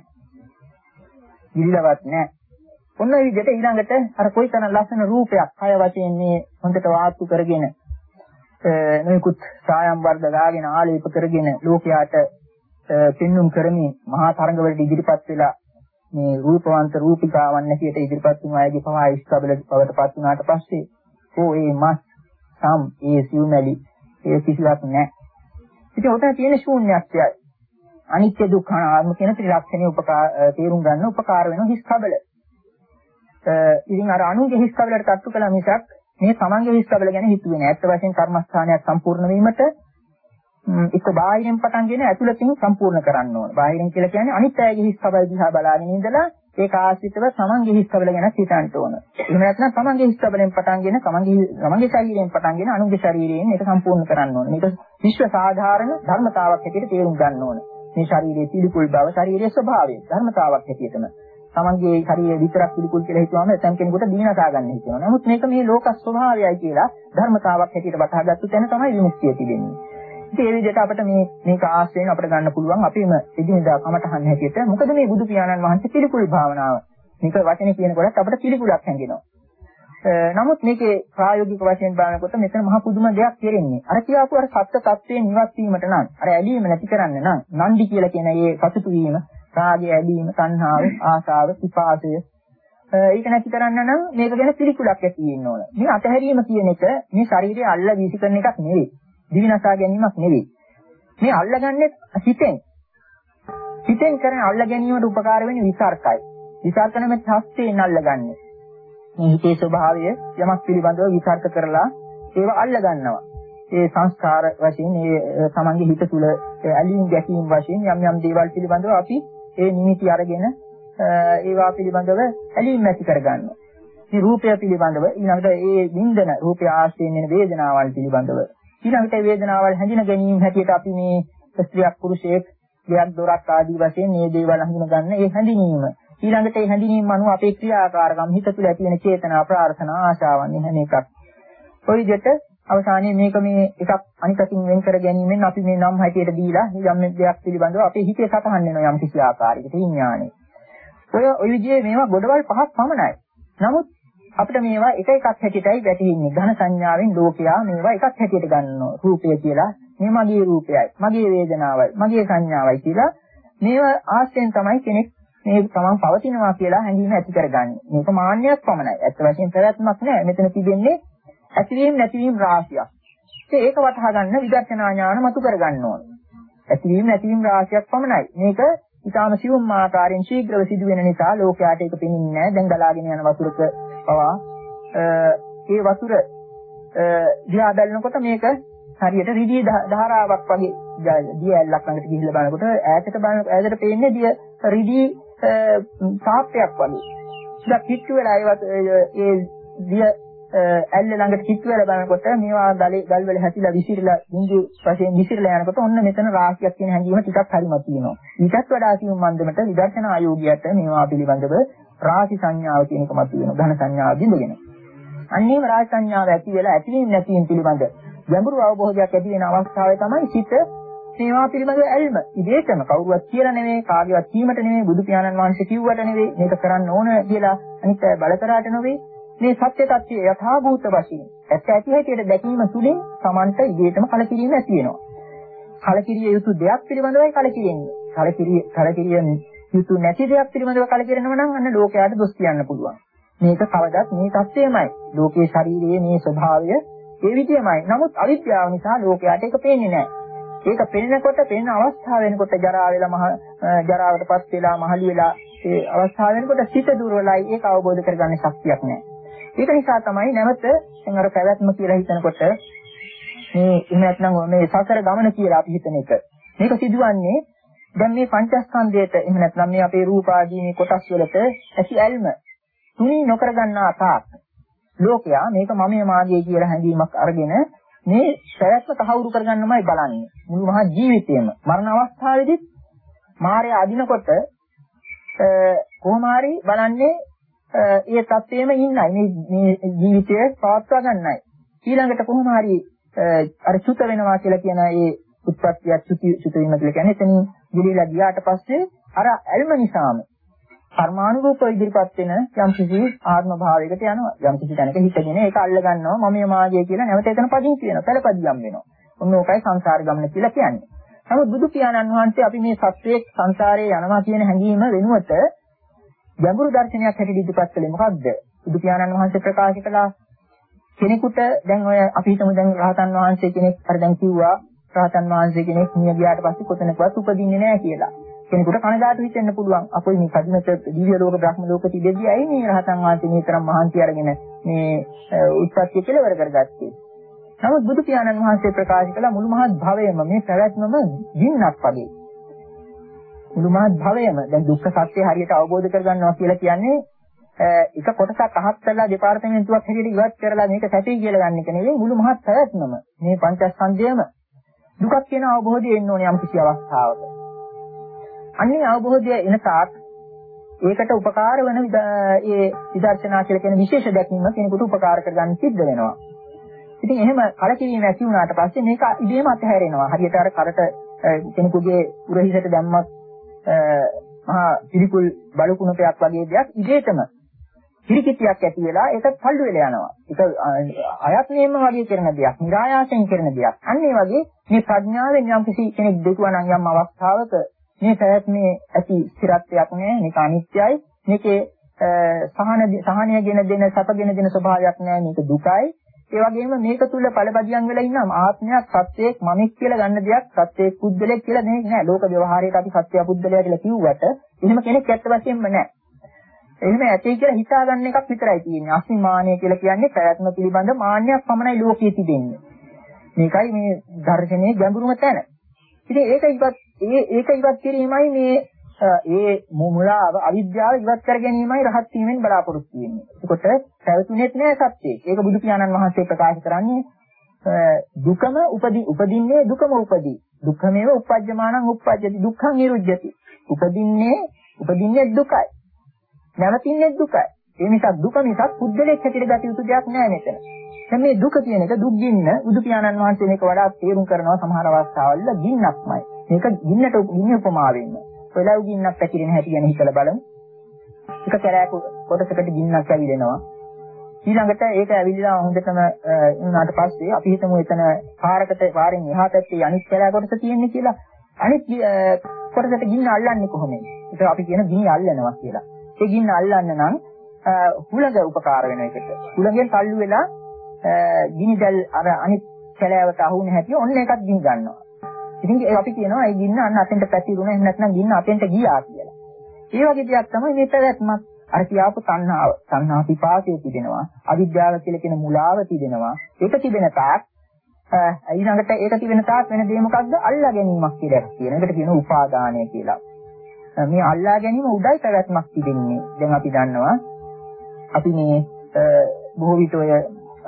ඉරිලවත් නැහැ. ඔන්න ඒ විදිහට ඊළඟට අර කොයිතරම් ලස්සන රූපයක් කය වශයෙන් මේ හොඳට වාස්තු කරගෙන නොයෙකුත් සායම් වර්ග ගාගෙන ආලේප කරගෙන ලෝකයාට පෙන්눔 කරමින් මහා තරංග වලට ඉදිරිපත් වෙලා මේ රූපවන්ත රූපිකාවන් නැතිට ඉදිරිපත් වුණු අයගේ පවා ඉස්කබල බවටපත් වුණාට පස්සේ ඕ ඒ මස් සම් ඒ සිව්මැලි ඒ කිසිවක් නැහැ. ඉතින් උතන තියෙන ශූන්‍යත්වයයි අනිත්‍ය දුක්ඛ අනාත්ම කියන ත්‍රිලක්ෂණය උපකාර තේරුම් ගන්න උපකාර වෙන හිස්කබල. ඉතින් අර අනුගේ හිස්කබලට තට්ටු කළා මිසක් මේ තමන්ගේ හිස්කබල ගැන හිතුවේ නෑ. ඇත්ත වශයෙන් කර්මස්ථානයක් සම්පූර්ණ වීමට එක්ක බාහිරින් පටන්ගෙන ඇතුළතින් සම්පූර්ණ කරන්න ඕන. බාහිරින් කියලා කියන්නේ අනිත් අයගේ හිස්කබල දිහා බලාගෙන ඉඳලා ඒක ආශ්‍රිතව තමන්ගේ හිස්කබල ගැන හිතන්න ඕන. එහෙම නැත්නම් තමන්ගේ හිස්කබලෙන් පටන්ගෙන තමන්ගේ තමන්ගේ ශරීරයෙන් පටන්ගෙන අනුගේ ශරීරයෙන් ඒක සම්පූර්ණ කරන්න ඕන. මේක විශ්ව සාධාරණ ධර්මතාවක් හැටියට තේරුම් ගන්න ඕන. මේ ශරීරයේ පිළිකුල් බව ශරීරයේ ස්වභාවය ධර්මතාවක් හැටියටම තමන්ගේ ශරීරය විතරක් පිළිකුල් කියලා හිතුවම එතන කෙනෙකුට දිනසා ගන්න හිතෙනවා. නමුත් මේක මේ ලෝක ස්වභාවයයි කියලා ධර්මතාවක් හැටියට වටහාගත්තු තැන තමයි විමුක්තිය තිබෙන්නේ. ඉතින් ඒ විදිහට අපිට මේ මේක ආශ්‍රයෙන් අපිට ගන්න පුළුවන් අපේම එදිනෙදා කමටහන් හැටියට. මොකද මේ බුදු පියාණන් වහන්සේ පිළිකුල් භාවනාව. මේක වචනේ කියනකොටත් අපිට පිළිකුලක් හැඟෙනවා. නමුත් මේකේ ප්‍රායෝගික වශයෙන් බලනකොට මෙතන මහ පුදුම දෙයක් කෙරෙන්නේ. අර කියවපු අර සත්‍ය තත්ත්වයෙන් නිවත් වීමට නම් අර ඇලීම නැති කරන්න නම් නන්දි කියලා කියන මේ සතුටු වීම, රාගය, ඇලීම, තණ්හාව, ආශාව, පිපාසය ඒක නැති කරන්න නම් මේක ගැන පිළිකුලක් ඇති වෙන්න ඕන. මේ අතහැරීම කියන එක මේ ශරීරය අල්ල වීසි කරන එකක් නෙවෙයි. දිවිනසා ගැනීමක් නෙවෙයි. මේ අල්ලගන්නේ හිතෙන්. හිතෙන් කරන අල්ල ගැනීමට උපකාර වෙන්නේ විසර්කයි. විසර්කන මේ හස්තයෙන් අල්ලගන්නේ. මේ හිතේ ස්වභාවය යමක් පිළිබඳව විචාරක කරලා ඒව අල්ල ගන්නවා. ඒ සංස්කාර වශයෙන් ඒ තමන්ගේ හිත තුළ ඇලීම් ගැටීම් වශයෙන් යම් යම් දේවල් පිළිබඳව අපි ඒ නිමිති අරගෙන ඒවා පිළිබඳව ඇලීම් ඇති කරගන්නවා. මේ රූපය පිළිබඳව ඊළඟට ඒ විඳන රූපය ආශ්‍රයෙන් වෙන වේදනාවල් පිළිබඳව ඊළඟට වේදනාවල් හැඳින ගැනීම හැටියට අපි මේ ස්ත්‍රියක් පුරුෂයෙක් දෙයක් දොරක් ආදී වශයෙන් මේ දේවල් හඳුන ගන්න ඒ හැඳිනීම ඊළඟට ඒ හැඳිනීම අනුව අපේ ක්‍රියාකාරකම් හිත තුළ ඇති වෙන චේතනා ප්‍රාර්ථනා ආශාවන් හැම එකක්. ඔය විදිහට අවසානයේ මේක මේ එකක් අනිකකින් වෙන් කර ගැනීමෙන් අපි මේ නම් හැටියට දීලා යම් දෙයක් පිළිබඳව අපේ හිතේ සතහන් වෙනවා යම් කිසි ආකාරයකට විඥානේ. ඔය ඔය විදිහේ මේවා ගොඩවල් පහක් පමණයි. නමුත් අපිට මේවා එක එකක් හැටියටයි වැටෙන්නේ. ඝන සංඥාවෙන් ලෝකයා මේවා එකක් හැටියට ගන්නවා. රූපය කියලා මේ මගේ රූපයයි, මගේ වේදනාවයි, මගේ සංඥාවයි කියලා මේවා ආශ්‍රයෙන් තමයි කෙනෙක් මේ තමන් පවතිනවා කියලා හැඟීම ඇති කරගන්නේ. මේක මාන්නයක් පමණයි. ඇත්ත වශයෙන් ප්‍රයත්නක් නෑ. මෙතන තිබෙන්නේ ඇතිවීම නැතිවීම රාශියක්. ඉතින් ඒක වටහා ගන්න විදර්ශනා ඥාන මතු කර ගන්න ඕන. ඇතිවීම නැතිවීම රාශියක් පමණයි. මේක ඊටාම සියුම් ආකාරයෙන් ශීඝ්‍රව සිදුවෙන නිසා ලෝකයට ඒක පෙනෙන්නේ නැහැ. දැන් ගලාගෙන යන වතුරක පවා ඒ වතුර දිහා බලනකොට මේක හරියට රිදී ධාරාවක් වගේ දිය ඇල්ලක් ළඟට ගිහිල්ලා බලනකොට ඈතට බලන ඈතට පේන්නේ දිය රිදී සාප්පයක් වගේ. ඉතින් කිට්ටු වෙලා ඒ දිය ඇල්ල ළඟට කිට්ටු වෙලා බලනකොට මේවා ගලේ ගල් වල හැතිලා විසිරලා බිඳු වශයෙන් විසිරලා යනකොට ඔන්න මෙතන රාශියක් කියන හැඟීම ටිකක් හරිමත් තියෙනවා. ඊටත් වඩා සියුම් මන්දමට විදර්ශනා ආයෝගියට මේවා පිළිබඳව රාශි සංඥාව කියන එක මත වෙනවා. ඝන සංඥාව බිඳගෙන. අන්නේම රාශි සංඥාව ඇති වෙලා ඇතිවීම නැතිවීම පිළිබඳ ගැඹුරු අවබෝධයක් ඇති වෙන අවස්ථාවේ තමයි සිත මේවා පිළිබඳව ඇල්ම. ඉදේටම කවුරුවත් කියලා නෙවෙයි, කාගේවත් කීමට නෙවෙයි, බුදු පියාණන් වහන්සේ කිව්වට නෙවෙයි, මේක කරන්න ඕන කියලා අනිත් අය බල කරාට නෙවෙයි. මේ සත්‍ය tattve යථාභූත වශයෙන් ඇත්ත ඇති හැටියට දැකීම තුළින් Tamanta ඉදේටම කලකිරීම ඇති වෙනවා. කලකිරිය යුතු දෙයක් පිළිබඳවයි කලකිරෙන්නේ. කලකිරිය කලකිරිය යුතු නැති දෙයක් පිළිබඳව කලකිරෙනවා නම් අන්න ලෝකයට දොස් කියන්න පුළුවන්. මේක කවදාත් මේ tattveමයි. ලෝකයේ ශරීරයේ මේ ස්වභාවය ඒ විදියමයි. නමුත් අවිද්‍යාව නිසා ලෝකයට ඒක පේන්නේ නැහැ. ඒක පෙනෙනකොට පෙනෙන අවස්ථාව වෙනකොට ජරා වෙලා මහ ජරාවටපත් වෙලා මහලි වෙලා ඒ අවස්ථාව වෙනකොට සිත දුර්වලයි. ඒක අවබෝධ කරගන්න ශක්තියක් නැහැ. ඒක නිසා තමයි නැවත දැන් අර පැවැත්ම කියලා හිතනකොට මේ එහෙම නැත්නම් මේ සසර ගමන කියලා අපි හිතන එක. මේක සිදුවන්නේ දැන් මේ පංචස්කන්ධයට එහෙම නැත්නම් මේ අපේ රූප ආදී මේ කොටස් වලට ඇති ඇල්ම තුනී නොකර ගන්නා තාක් ලෝකයා මේක මමයේ මාගේ කියලා හැඟීමක් අරගෙන මේ ප්‍රයත්න තහවුරු කරගන්නමයි බලන්නේ. මුළු මහා ජීවිතේම මරණ අවස්ථාවේදී මායя අදිනකොට කොහොම හරි බලන්නේ ඒ තත්ත්වෙම ඉන්නයි මේ මේ ජීවිතය පවත්වා ගන්නයි. ඊළඟට කොහොම හරි අර චුත වෙනවා කියලා කියන ඒ උත්පත්තිය චුති චුත වීම කියලා කියන්නේ එතනින් ගිලිලා ගියාට පස්සේ අර ඇල්ම නිසාම කර්මානුරූප ඉදිරිපත් වෙන යම් කිසි ආත්ම භාවයකට යනවා යම් කිසි තැනක හිතගෙන ඒක අල්ල ගන්නවා මම මාගේ කියලා නැවත එතන පදිංචි වෙනවා පළපදියම් වෙනවා. ඔන්න ඕකයි සංසාර ගමන කියලා කියන්නේ. නමුත් බුදු පියාණන් වහන්සේ අපි මේ සත්‍යයේ සංසාරේ යනවා කියන හැඟීම වෙනුවට ගැඹුරු දර්ශනයක් හැටියට ඉදිරිපත් කළේ මොකක්ද? බුදු පියාණන් වහන්සේ ප්‍රකාශ කළා කෙනෙකුට දැන් ඔය අපි හිතමු දැන් රහතන් වහන්සේ කෙනෙක් අර දැන් කිව්වා රහතන් වහන්සේ කෙනෙක් මිය ගියාට පස්සේ කොතනකවත් උපදින්නේ නැහැ කියලා. කෙනෙකුට කනගාටු හිතෙන්න පුළුවන්. අපොයි මේ කදිනත දිව්‍ය ලෝක බ්‍රහ්ම ලෝක තිබෙදී ඇයි මේ රහතන් වහන්සේ මේ තරම් මහන්සි අරගෙන මේ උත්පත්ති කෙලවර කරගත්තේ? නමුත් බුදු පියාණන් වහන්සේ ප්‍රකාශ කළ මුළු මහත් භවයම මේ පැවැත්මම ගින්නක් වගේ. මුළු මහත් භවයම දැන් දුක්ඛ සත්‍ය හරියට අවබෝධ කරගන්නවා කියලා කියන්නේ එක කොටසක් අහක් කරලා දෙපාර්තමේන්තුවක් හැටියට ඉවත් කරලා මේක සැපයි කියලා ගන්න එක නෙවෙයි මුළු මහත් පැවැත්මම මේ පංචස්කන්ධයම දුකක් කියන අවබෝධය එන්න ඕනේ යම් කිසි අවස්ථාවක. අන්නේ අවබෝධය එන තාක් ඒකට උපකාර වන ඒ විදර්ශනා කියලා කියන විශේෂ දැකීම කෙනෙකුට උපකාර කරගන්න සිද්ධ වෙනවා. ඉතින් එහෙම කලකිරීම ඇති වුණාට පස්සේ මේක ඉබේම අතහැරෙනවා. හරියට අර කරට කෙනෙකුගේ උරහිසට දැම්මත් මහා පිළිකුල් බලුකුණපයක් වගේ දෙයක් ඉබේටම පිළිකිතියක් ඇති වෙලා ඒක පල්ලු වෙලා යනවා. ඒක අයත්නයෙන්ම වගේ කරන දෙයක්, නිරායාසයෙන් කරන දෙයක්. අන්න ඒ වගේ මේ ප්‍රඥාවෙන් යම් කිසි කෙනෙක් දෙතුවා නම් යම් අවස්ථාවක මේ පැවැත්මේ ඇති ස්ථිරත්වයක් නෑ, මේක අනිත්‍යයි, මේකේ සහන සහනයගෙන දෙන, සැපගෙන දෙන ස්වභාවයක් නෑ, මේක දුකයි. ඒ වගේම මේක තුල පළපදියම් වෙලා ඉන්නම් ආත්මයක්, සත්‍යයක්, මමෙක් කියලා ගන්න දෙයක්, සත්‍යයක් පුද්ගලයෙක් කියලා දෙයක් නෑ. ලෝක ව්‍යවහාරයට අපි සත්‍ය පුද්ගලයා කියලා කිව්වට එහෙම කෙනෙක් ඇත්ත වශයෙන්ම නෑ. එහෙම ඇතේ කියලා හිතා ගන්න එකක් විතරයි තියෙන්නේ. අස්මිමානය කියලා කියන්නේ පැවැත්ම පිළිබඳ මාන්නයක් පමණයි ලෝකයේ තිබෙන්නේ. මේකයි මේ දර්ශනයේ ගැඹුරුම තැන. ඉතින් ඒක ඉවත් ඒ ඒක ඉවත් කිරීමයි මේ ඒ මුලාව අවිද්‍යාව ඉවත් කර ගැනීමයි රහත් වීමෙන් බලාපොරොත්තු වෙන්නේ. ඒකට පැවතුනේත් නෑ සත්‍යය. ඒක බුදු පියාණන් වහන්සේ ප්‍රකාශ කරන්නේ දුකම උපදි උපදින්නේ දුකම උපදී. දුක්ඛමේව උපජ්ජමානං උපජ්ජති දුක්ඛං නිරුජ්ජති. උපදින්නේ උපදින්නේ දුකයි. නැවතින්නේ දුකයි. ඒ නිසා දුක මිසක් පුද්ගලයෙක් හැටියට ගත යුතු දෙයක් නෑ මෙතන. දැන් මේ දුක කියන එක දුක් ගින්න බුදු පියාණන් වහන්සේ මේක වඩා තේරුම් කරනවා සමහර අවස්ථාවල ගින්නක්මයි. මේක ගින්නට ගින්න උපමාවෙන්න. ඔයලා ගින්නක් පැතිරෙන හැටි ගැන හිතලා බලමු. එක කැරෑක කොටසකට ගින්නක් ඇවිලෙනවා. ඊළඟට ඒක ඇවිල්ලා හොඳටම උනාට පස්සේ අපි හිතමු එතන පාරකට පාරෙන් එහා පැත්තේ අනිත් කැරෑ කොටස තියෙන්නේ කියලා. අනිත් කොටසට ගින්න අල්ලන්නේ කොහොමද? ඒක අපි කියන ගින්න අල්ලනවා කියලා. ඒ ගින්න අල්ලන්න නම් හුලඟ උපකාර වෙන එකට. හුලඟෙන් තල්ලු වෙලා ගිනි දැල් අර අනිත් කැලෑවට අහුවෙන හැටි ඔන්න එකක් ගිනි ගන්නවා. ඉතින් අපි කියනවා ඒ ගින්න අන්න අතෙන්ට පැතිරුණා එහෙම නැත්නම් ගින්න අතෙන්ට ගියා කියලා. ඒ වගේ දෙයක් තමයි මේ පැවැත්මක්. අර කියාපු තණ්හාව, තණ්හා පිපාසය තිබෙනවා. අවිද්‍යාව කියලා කියන මුලාව තිබෙනවා. ඒක තිබෙන තාක් ඊළඟට ඒක තිබෙන තාක් වෙන දේ මොකක්ද? අල්ලා ගැනීමක් කියලා කියන. ඒකට කියනවා උපාදානය කියලා. මේ අල්ලා ගැනීම උඩයි පැවැත්මක් තිබෙන්නේ. දැන් අපි දන්නවා අපි මේ බොහෝ විට ඔය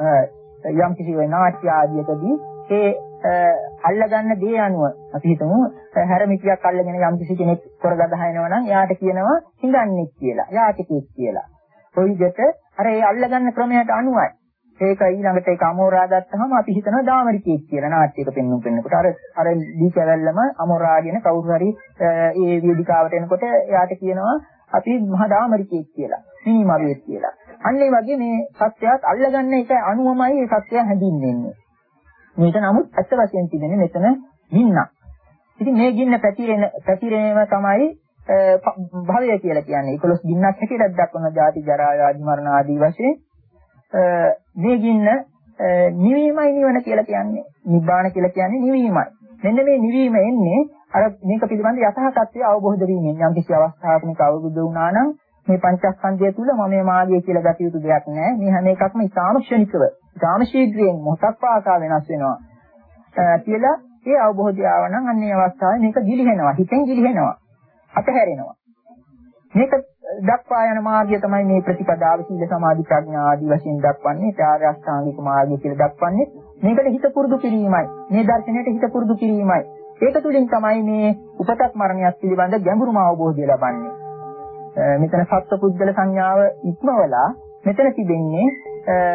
යම් කිසි නාට්‍ය ආදියකදී ඒ අල්ලගන්න දේ අනුව අපි හිතමු හැරමිටියක් අල්ලගෙන යම් කිසි කෙනෙක් කරගද හයනවා නම් එයාට කියනවා හිඟන්නේ කියලා. යාචකෙක් කියලා. කොයි විදිහට අර ඒ අල්ලගන්න ක්‍රමයට අනුවයි. ඒක ඊළඟට ඒක අමෝරා ගත්තාම අපි හිතනවා දාමරිකෙක් කියලා නාට්‍යයක පෙන්වන්න පෙන්නකොට අර අර දී කැවැල්ලම අමෝරාගෙන කවුරු හරි ඒ වේදිකාවට එනකොට එයාට කියනවා අපි මහා දාමරිකෙක් කියලා. මිනිමරුවෙක් කියලා. අන්න ඒ වගේ මේ සත්‍යයත් අල්ලගන්න එක අනුවමයි ඒ සත්‍යය හැඳින්වෙන්නේ. මේක නමුත් ඇත්ත වශයෙන් තිබෙන්නේ මෙතන ගින්නක්. ඉතින් මේ ගින්න පැතිරෙන පැතිරෙනම තමයි භවය කියලා කියන්නේ. ඒකලොස් ගින්නක් හැටියට දක්වන ජාති ජරා ආදී මරණ ආදී වශයෙන් මේ ගින්න නිවීමයි නිවන කියලා කියන්නේ. නිබ්බාන කියලා කියන්නේ නිවීමයි. මෙන්න මේ නිවීම එන්නේ අර මේක පිළිබඳ යථා තත්ත්වය අවබෝධ වීමෙන්. යම් කිසි අවස්ථාවක මේක අවබෝධ වුණා නම් මේ පංචස්කන්ධය තුල මම මාගේ කියලා ගත යුතු දෙයක් නැහැ. මේ හැම එකක්ම ඉතාම ක්ෂණිකව, ඉතාම ශීඝ්‍රයෙන් මොහොතක් පාසා වෙනස් වෙනවා. කියලා ඒ අවබෝධය ආව නම් අන්නේ අවස්ථාවේ මේක ගිලිහෙනවා, හිතෙන් ගිලිහෙනවා, අතහැරෙනවා. මේක දක්වා යන මාර්ගය තමයි මේ ප්‍රතිපදාව සීල සමාධි ප්‍රඥා ආදී වශයෙන් දක්වන්නේ. ආර්ය අෂ්ටාංගික මාර්ගය කියලා දක්වන්නේ. මේකට හිත පුරුදු කිරීමයි. මේ දර්ශනයට හිත පුරුදු කිරීමයි. ඒක තුලින් තමයි මේ උපතක් මරණයක් පිළිබඳ ගැඹුරුම අවබෝධය ලබන්නේ. මෙතන සත්පුද්ගල සංඥාව ඉක්මවලා මෙතන තිබෙන්නේ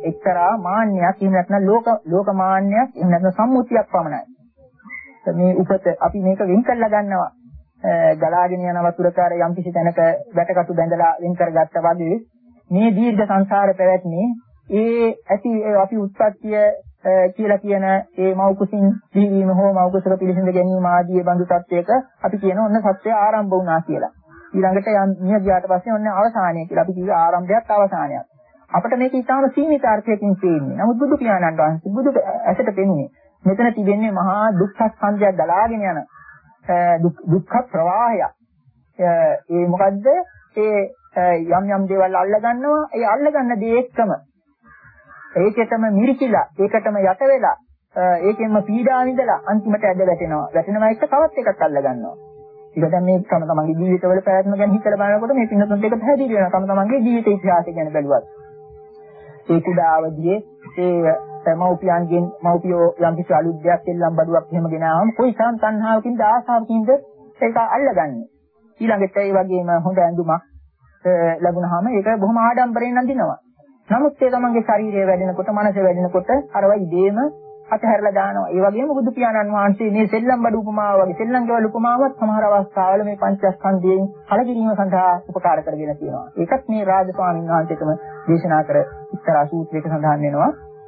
එක්තරා මාන්නයක් එහෙම නැත්නම් ලෝක ලෝක මාන්නයක් එහෙම නැත්නම් සම්මුතියක් පමණයි. මේ උපත අපි මේක වෙන් කරලා ගන්නවා. ගලාගෙන යන වතුරකාර යම් කිසි තැනක වැටකටු බැඳලා වෙන් කරගත්තා වගේ මේ දීර්ඝ සංසාර පැවැත්මේ ඒ ඇති අපි උත්පත්තිය කියලා කියන ඒ මව් කුසින් දිවීම හෝ මව් කුසල පිළිසිඳ ගැනීම ආදී බඳු තත්වයක අපි කියන ඔන්න සත්‍යය ආරම්භ වුණා කියලා. ඊළඟට යම් ගියාට පස්සේ ඔන්න අවසානය කියලා අපි කියනවා ආරම්භයත් අවසානයත්. අපිට මේක ඉතාම සීමිත අර්ථයකින් තේින්නේ. නමුත් බුදු පියාණන් වහන්සේ බුදු ඇසට පෙනුනේ මෙතන තිබෙන්නේ මහා දුක්ඛ ස්කන්ධයක් ගලාගෙන යන දුක්ඛ ප්‍රවාහය. ඒ මොකද්ද? ඒ යම් යම් දේවල් අල්ල ගන්නවා. ඒ අල්ල ගන්න දේ එක්කම ඒකටම මිරිකිලා, ඒකටම යට වෙලා, ඒකෙන්ම පීඩා විඳලා අන්තිමට ඇද වැටෙනවා. වැටෙනවා එක තවත් එකක් අල්ල ගන්නවා. ඒක දැන් මේ තම තමන්ගේ ජීවිතවල පැවැත්ම ගැන හිතලා බලනකොට මේ පින්නතුන්ට ඒක පැහැදිලි වෙනවා. තම තමන්ගේ ජීවිත ඉතිහාසය ගැන බැලුවත්. ඒ කුඩා අවදියේ ඒ මව්පියන්ගෙන් මව්පියෝ යම් කිසි අලුත් දෙයක් එල්ලම් බඩුවක් එහෙම ගෙනාවම කොයිතරම් තණ්හාවකින්ද ආසාවකින්ද ඒක අල්ලගන්නේ. ඊළඟට ඒ වගේම හොඳ ඇඳුමක් ලැබුණාම ඒක බොහොම ආඩම්බරයෙන් අඳිනවා. නමුත් ඒ තමන්ගේ ශරීරය වැඩෙනකොට, මනස වැඩෙනකොට අරවා ඉදීම අතහැරලා දානවා. ඒ වගේම බුදු පියාණන් වහන්සේ මේ සෙල්ලම් බඩු උපමාව වගේ සෙල්ලම් ගෙවල් උපමාවත් සමහර අවස්ථාවල මේ පංචස්කන්ධයෙන් කලකිරීම සඳහා උපකාර කරගෙන තියෙනවා. ඒකත් මේ රාජ ස්වාමීන් වහන්සේකම දේශනා කර එක්තරා සූත්‍රයක සඳහන් වෙනවා.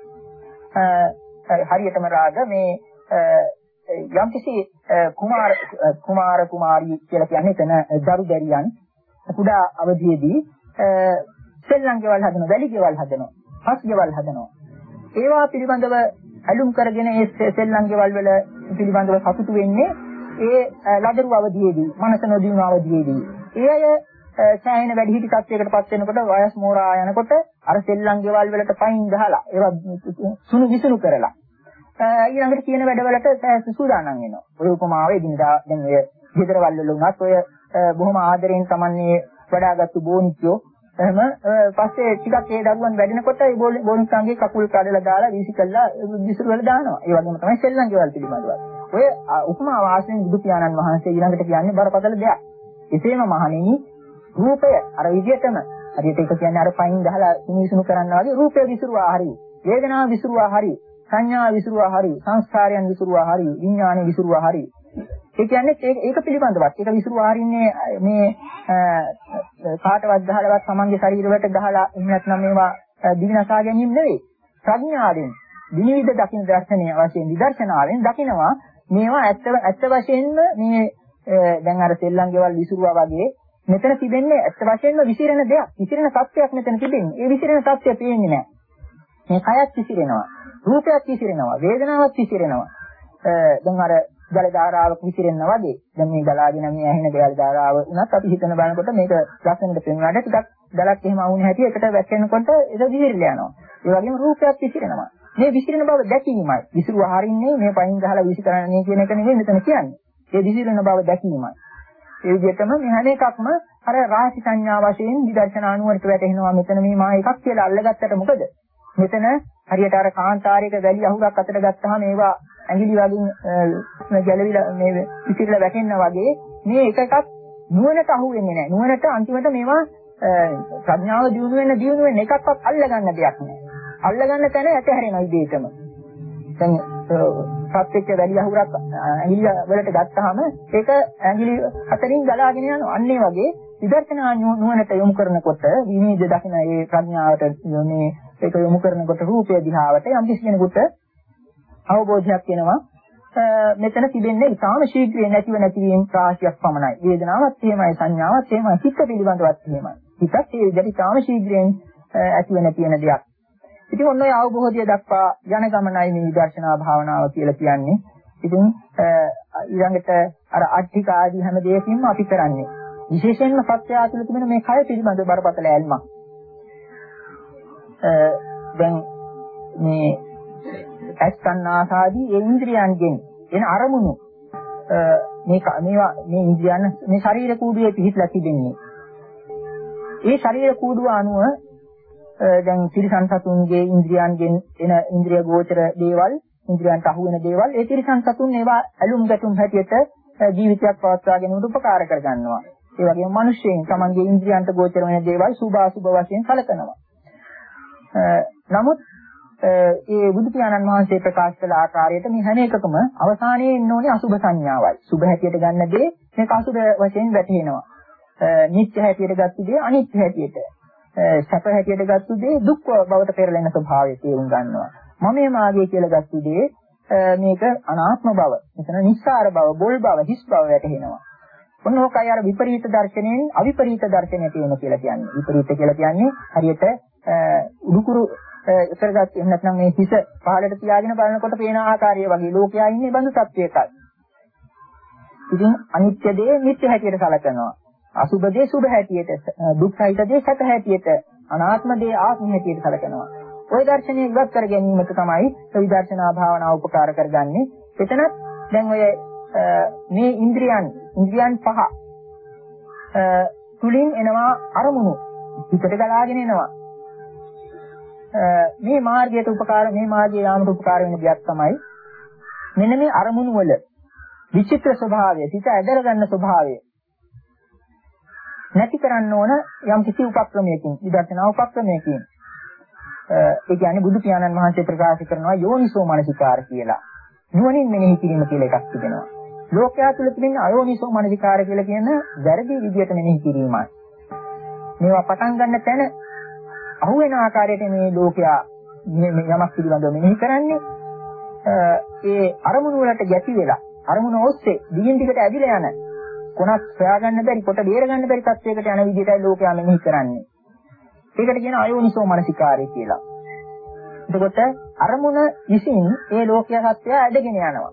හරියටම රාග මේ යම්කිසි කුමාර කුමාර කුමාරී කියලා කියන්නේ එතන දරු දැරියන් කුඩා අවධියේදී සෙල්ලම් ගෙවල් හදනවා, වැලි ගෙවල් හදනවා, හස් ගෙවල් හදනවා. ඒවා පිළිබඳව ඇලුම් කරගෙන ඒ සෙල්ලම් ගෙවල් වල පිළිබඳව සතුටු වෙන්නේ ඒ ලදරු අවධියේදී, මනස නොදියුණු අවධියේදී. ඒ අය සෑහෙන වැඩිහිටි තත්යකටපත් වෙනකොට වයස් මෝරා යනකොට අර සෙල්ලම් ගෙවල් වලට පයින් ගහලා ඒවා සුණු විසුණු කරලා ඊළඟට කියන වැඩවලට සූදානම් වෙනවා. ඔය උපමාව එදිනදා දැන් ඔය ගෙදරවල වල උනත් ඔය බොහොම ආදරෙන් තමන්නේ වඩාගත්තු බෝනිච්චෝ එහෙම පස්සේ ටිකක් ඒ දරුවන් වැඩෙනකොට ඒ බෝනිච්චාගේ කකුල් කඩලා දාලා වීසි කළා විසිරු වල දානවා. ඒ වගේම තමයි සෙල්ලම් ගෙවල් පිළිබඳව. ඔය උපමා වාසයෙන් බුදු පියාණන් වහන්සේ ඊළඟට කියන්නේ බරපතල දෙයක්. එසේම මහණෙනි රූපය අර විදියටම හරියට ඒක කියන්නේ අර පයින් ගහලා විසිරු කරනවා වගේ රූපය විසිරුවා හරියි. වේදනාව විසිරුවා හරියි. සංඥා විසිරුවා හරියි. සංස්කාරයන් විසිරුවා හරියි. විඥාන විසිරුවා හරියි. ඒ කියන්නේ ඒක පිළිබඳවත් ඒක විසිරුවා හරින්නේ මේ කාටවත් ගහලවත් තමන්ගේ ශරීරවලට ගහලා එහෙම නැත්නම් මේවා දිවිනසා ගැනීම නෙවෙයි. ප්‍රඥාවෙන් විනිවිද දකින්න දර්ශනීය වශයෙන් විදර්ශනාවෙන් දකිනවා මේවා ඇත්ත ඇත්ත වශයෙන්ම මේ දැන් අර සෙල්ලම් ගෙවල් විසිරුවා වගේ මෙතන තිබෙන්නේ ඇත්ත වශයෙන්ම විසිරෙන දෙයක්. විසිරෙන සත්‍යයක් මෙතන තිබෙන්නේ. ඒ විසිරෙන සත්‍ය පේන්නේ නැහැ. මේ කයත් විසිරෙනවා. රූපයත් විසිරෙනවා. වේදනාවත් විසිරෙනවා. දැන් අර ජල ධාරාවක් විසිරෙනවා වගේ. දැන් මේ ගලාගෙන මේ ඇහෙන ජල ධාරාව උනත් අපි හිතන බලනකොට මේක ලස්සනට පේනවාට ටිකක් ගලක් එහෙම වුණ හැටි එකට වැටෙනකොට ඒක විසිරලා යනවා. ඒ වගේම රූපයත් විසිරෙනවා. මේ විසිරෙන බව දැකීමයි. විසිරුව හරින්නේ මේ පයින් ගහලා විසි කරන්නේ කියන එක නෙවෙයි මෙතන කියන්නේ. ඒ විසිරෙන බව දැකීමයි. ඒ විදිහටම මේ හැම එකක්ම අර රාශි සංඥා වශයෙන් විදර්ශනා නුවරට වැටෙනවා. මෙතන මේ මා එකක් කියලා අල්ලගත්තට මොකද? මෙතන හරියට අර කාන්තාරයක වැලි අහුරක් අතට ගත්තාම ඒවා ඇඟිලි වලින් ගැලවිලා මේ විසිරලා වැටෙනා වගේ මේ එක එකක් නුවණට අහු වෙන්නේ නැහැ. නුවණට අන්තිමට මේවා ප්‍රඥාව දියුණු වෙන දියුණු වෙන එකක්වත් අල්ලගන්න දෙයක් නැහැ. අල්ලගන්න තැන ඇතහැරෙනවා ඉදීටම. දැන් සත්‍යච්ච වැලි අහුරක් ඇඟිලි වලට ගත්තාම ඒක ඇඟිලි අතරින් ගලාගෙන යනවා. අන්න ඒ වගේ විදර්ශනා නුවණට යොමු කරනකොට විනීද දකින්න ඒ ප්‍රඥාවට මේ ඒක යොමු කරනකොට රූපය දිහාවට යම් කිසි කෙනෙකුට අවබෝධයක් වෙනවා. මෙතන තිබෙන්නේ ඉතාම ශීඝ්‍රයෙන් නැතිව නැතිවීම රාශියක් පමණයි. වේදනාවක් එහෙමයි, සංඥාවක් එහෙමයි, චිත්ත පිළිබඳවත් එහෙමයි. හිතත් ඒ විදිහට ඉතාම ශීඝ්‍රයෙන් ඇතිව නැති වෙන දෙයක්. ඉතින් ඔන්න ඔය අවබෝධය දක්වා යන ගමනයි මේ විදර්ශනා භාවනාව කියලා කියන්නේ. ඉතින් ඊළඟට අර අට්ඨික ආදී හැම දෙයකින්ම අපි කරන්නේ විශේෂයෙන්ම සත්‍ය ආතුල තිබෙන මේ කය පිළිබඳ බරපතල ඇල්මක්. දැන් මේ අස්කන්නාසාදී ඒ ඉන්ද්‍රියයන්ගෙන් එන අරමුණු මේ මේවා මේ ඉන්ද්‍රියයන් මේ ශරීර කූඩුවේ පිහිටලා තිබෙන්නේ. ඒ ශරීර කූඩුව අනුව දැන් තිරිසන් සතුන්ගේ ඉන්ද්‍රියයන්ගෙන් එන ඉන්ද්‍රිය ගෝචර දේවල්, ඉන්ද්‍රියන්ට අහු වෙන දේවල්, ඒ තිරිසන් සතුන් ඒවා ඇලුම් ගැටුම් හැටියට ජීවිතයක් පවත්වා ගැනීමට උපකාර කර ගන්නවා. ඒ වගේම මිනිස්යෙන් තමන්ගේ ඉන්ද්‍රියන්ට ගෝචර වෙන දේවල් සුභ අසුභ වශයෙන් සැලකනවා. නමුත් ඒ බුදු පියාණන් වහන්සේ ප්‍රකාශ කළ ආකාරයට මේ හැම එකකම අවසානයේ එන්න ඕනේ අසුභ සංඥාවයි. සුභ හැටියට ගන්න දේ මේක අසුභ වශයෙන් වැටහෙනවා. නිත්‍ය හැටියට ගත්ත දේ අනිත්‍ය හැටියට. සැප හැටියට ගත්ත දේ දුක් බවට පෙරලෙන ස්වභාවය තේරුම් ගන්නවා. මමයේ මාගේ කියලා ගත්ත දේ මේක අනාත්ම බව. එතන නිස්සාර බව, බොල් බව, හිස් බව වැටහෙනවා. ඔන්න ඕකයි අර විපරීත දර්ශනයෙන් අවිපරීත දර්ශනයට එන කියලා කියන්නේ. විපරීත කියලා කියන්නේ හරියට උඩුකුරු කරගත් එහෙම නැත්නම් මේ හිස පහළට තියාගෙන බලනකොට පේන ආකාරය වගේ ලෝකයා ඉන්නේ බඳු සත්‍යයකයි. ඉතින් අනිත්‍ය දේ නිත්‍ය හැටියට සලකනවා. අසුභ දේ සුභ හැටියට, දුක් සහිත දේ සැප හැටියට, අනාත්ම දේ ආත්ම හැටියට සලකනවා. ওই දර්ශනය ඉවත් කර ගැනීමට තමයි විදර්ශනා භාවනාව උපකාර කරගන්නේ. එතනත් දැන් ඔය මේ ඉන්ද්‍රියන් ඉන්ද්‍රියන් පහ තුලින් එනවා අරමුණු පිටට ගලාගෙන එනවා. මේ මාර්ගයට උපකාර මේ මාර්ගය යාමට උපකාර වෙන දෙයක් තමයි මෙන්න මේ අරමුණු වල විචිත්‍ර ස්වභාවය, සිත ඇදලා ගන්න ස්වභාවය නැති කරන්න ඕන යම් කිසි උපක්‍රමයකින්, විදර්ශනා උපක්‍රමයකින්. ඒ කියන්නේ බුදු පියාණන් වහන්සේ ප්‍රකාශ කරනවා යෝනිසෝ මනසිකාර කියලා. නුවණින් මෙනෙහි කිරීම කියලා එකක් තිබෙනවා. ලෝකයා තුළ තිබෙන අයෝනිසෝ මනසිකාර කියලා කියන වැරදි විදියට මෙනෙහි කිරීමයි. මේවා පටන් ගන්න තැන අහු වෙන ආකාරයට මේ ලෝකයා මේ යමක් පිළිබඳව මෙනෙහි කරන්නේ ඒ අරමුණු වලට ගැටි වෙලා අරමුණ ඔස්සේ දිගින් දිගට ඇදිලා යන කොනක් සොයා ගන්න බැරි කොට බේර ගන්න බැරි තත්යකට යන විදිහටයි ලෝකයා මෙනෙහි කරන්නේ. ඒකට කියන අයෝනිසෝ මනසිකාරය කියලා. එතකොට අරමුණ විසින් ඒ ලෝකයා සත්‍යය ඇදගෙන යනවා.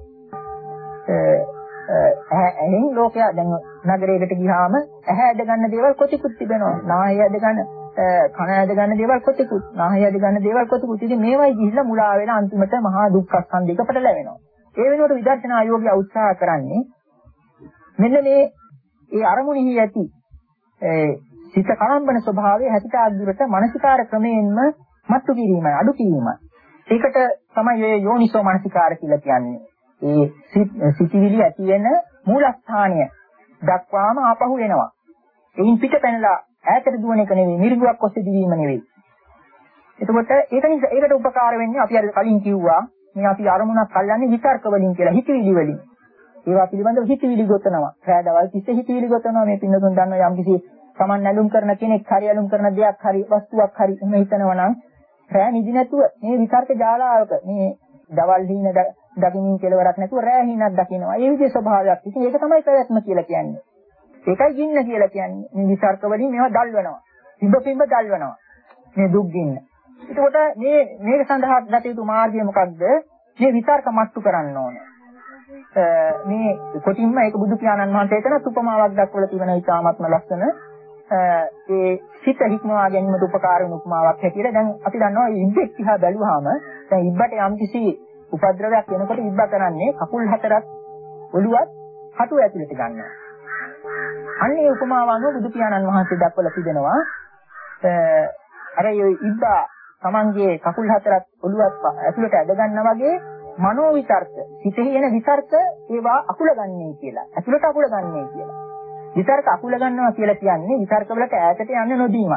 එහෙන් ලෝකයා දැන් නගරයකට ගියාම ඇහැ ඇද ගන්න දේවල් කොතිකුත් තිබෙනවා. නාහය ඇද ගන්න, කන ඇද ගන්න දේවල් කොතිකුත්, නාහය ඇද ගන්න දේවල් කොතිකුත්. ඉතින් මේවයි ගිහිල්ලා මුලා වෙලා අන්තිමට මහා දුක්ඛ ස්කන්ධයකට ලැබෙනවා. ඒ වෙනුවට විදර්ශනා යෝගියා උත්සාහ කරන්නේ මෙන්න මේ ඒ අරමුණෙහි ඇති ඒ සිත කලම්බන ස්වභාවය හැකිත අද්දුරට මානසිකාර ක්‍රමයෙන්ම මත්තු කිරීමයි, අඩු කිරීමයි. ඒකට තමයි මේ යෝනිසෝ මානසිකාර කියලා කියන්නේ. ඒ සිතිවිලි ඇති වෙන මූලස්ථානය දක්වාම ආපහු එනවා. එයින් පිට පැනලා ඈතට දුවන එක නෙවෙයි, මිරිඟුවක් ඔස්සේ දිවීම නෙවෙයි. එතකොට ඒක නිසා ඒකට උපකාර වෙන්නේ අපි අර කලින් කිව්වා මේ අපි අරමුණක් අල්ලන්නේ විතර්ක වලින් කියලා, හිතවිලි වලින්. ඒවා පිළිබඳව හිතවිලි ගොතනවා. රැඳවල් කිසි හිතවිලි ගොතනවා. මේ පින්නතුන් දන්නවා යම් කිසි සමන් නැලුම් කරන කෙනෙක් හරි ඇලුම් කරන දෙයක් හරි වස්තුවක් හරි එහෙම හිතනවා නම් රැ නිදි නැතුව මේ විතර්ක ජාලාවක මේ දවල් හිණ දකින්න කෙලවරක් නැතුව රැ හිණක් දකින්නවා. ඒ විදිහේ ස්වභාවයක්. ඉතින් ඒක තමයි ප්‍රයත්න කියලා කියන්නේ. ඒකයි ගින්න කියලා කියන්නේ. මේ විතර්ක වලින් මේවා දල්වනවා. පිඹ පිඹ දල්වනවා. මේ දුක් ගින්න. එතකොට මේ මේක සඳහා ගත යුතු මාර්ගය මොකක්ද? මේ විතර්ක මට්ටු කරන්න ඕනේ. මේ කොටින්ම ඒක බුදු පියාණන් වහන්සේ එතන උපමාවක් දක්වලා තිබෙන ඉතාමත්ම ලස්සන ඒ සිත හික්මවා ගැනීමට උපකාර වෙන උපමාවක් හැටියට දැන් අපි දන්නවා ඉබ්බෙක් දිහා බැලුවාම දැන් ඉබ්බට යම්කිසි උපද්‍රවයක් වෙනකොට ඉබ්බා කරන්නේ කකුල් හතරත් ඔළුවත් හටු ඇතුළට ගන්නවා. අන්න ඒ උපමාව අනුව බුදු පියාණන් වහන්සේ දක්වලා තිබෙනවා අර ඒ ඉබ්බා තමන්ගේ කකුල් හතරත් ඔළුවත් ඇතුළට ඇද ගන්නා වගේ මනෝ විතර්ක, සිතෙහි එන විතර්ක ඒවා අකුල ගන්නයි කියලා. ඇතුළට අකුල ගන්නයි කියලා. විතර්ක අකුල ගන්නවා කියලා කියන්නේ විතර්ක වලට ඈතට යන්න නොදීමයි.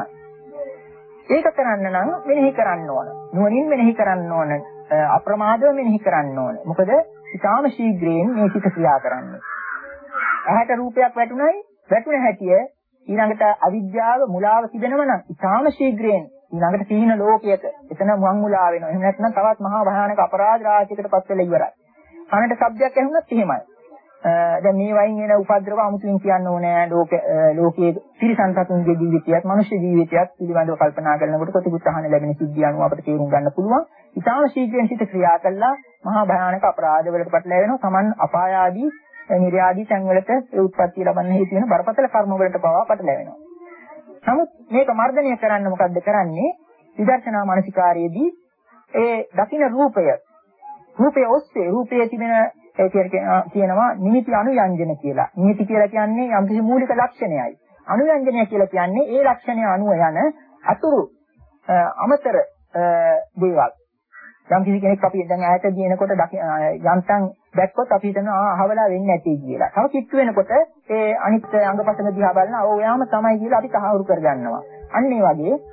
ඒක කරන්න නම් මෙනෙහි කරන්න ඕන. නුවණින් මෙනෙහි කරන්න ඕන. අප්‍රමාදව මෙනෙහි කරන්න ඕන. මොකද ඊටාම ශීඝ්‍රයෙන් මේ සිත ක්‍රියා කරන්නේ. ඇහැට රූපයක් වැටුණයි, වැටුණ හැටිය ඊළඟට අවිද්‍යාව මුලාව තිබෙනව නම් ඊටාම ශීඝ්‍රයෙන් ඊළඟට තීන ලෝකයක එතන මං මුලා වෙනවා. එහෙම නැත්නම් තවත් මහා භයානක අපරාධ රාශියකට පත් වෙලා ඉවරයි. කනට ශබ්දයක් ඇහුනොත් එහෙමයි. දැන් මේ වයින් එන උපද්‍රව අමුතුවෙන් කියන්න ඕනේ. ලෝක ලෝකයේ තිරිසන් සතුන්ගේ ජීවිතයත් මනුෂ්‍ය ජීවිතයත් පිළිබඳව කල්පනා කරනකොට කොටිකුත් අහන ලැබෙන සිද්ධිය අනුව අපිට තේරුම් ගන්න පුළුවන්. ඊටාම ශීඝ්‍රයෙන් සිත ක්‍රියා කළා මහා භයානක අපරාධ වලට පටලැවෙනවා. Taman අපාය ආදී නිර්යාදී තැන්වලට ඒ උත්පත්ති ලබන්න හේතු වෙන බරපතල කර්ම වලට පවා පටලැවෙනවා. නමුත් මේක මර්ධනය කරන්න මොකද්ද කරන්නේ? විදර්ශනා මානසිකාරයේදී ඒ දකින්න රූපය රූපය ඔස්සේ රූපයේ තිබෙන ඒ කියනවා නිමිති අනුයන්ජන කියලා. නිමිති කියලා කියන්නේ යම්කිසි මූලික ලක්ෂණයයි. අනුයන්ජනය කියලා කියන්නේ ඒ ලක්ෂණය අනුව යන අතුරු අමතර දේවල්. යම්කිසි කෙනෙක් අපි දැන් ඈත දිනනකොට යන්තම් දැක්කොත් අපි හිතනවා අහවලා වෙන්නේ නැති කියලා. තව කිට්ටු වෙනකොට ඒ අනිත් අංගපසංග දිහා බලන ඕ යාම තමයි කියලා අපි තහවුරු කරගන්නවා. අන්න ඒ වගේ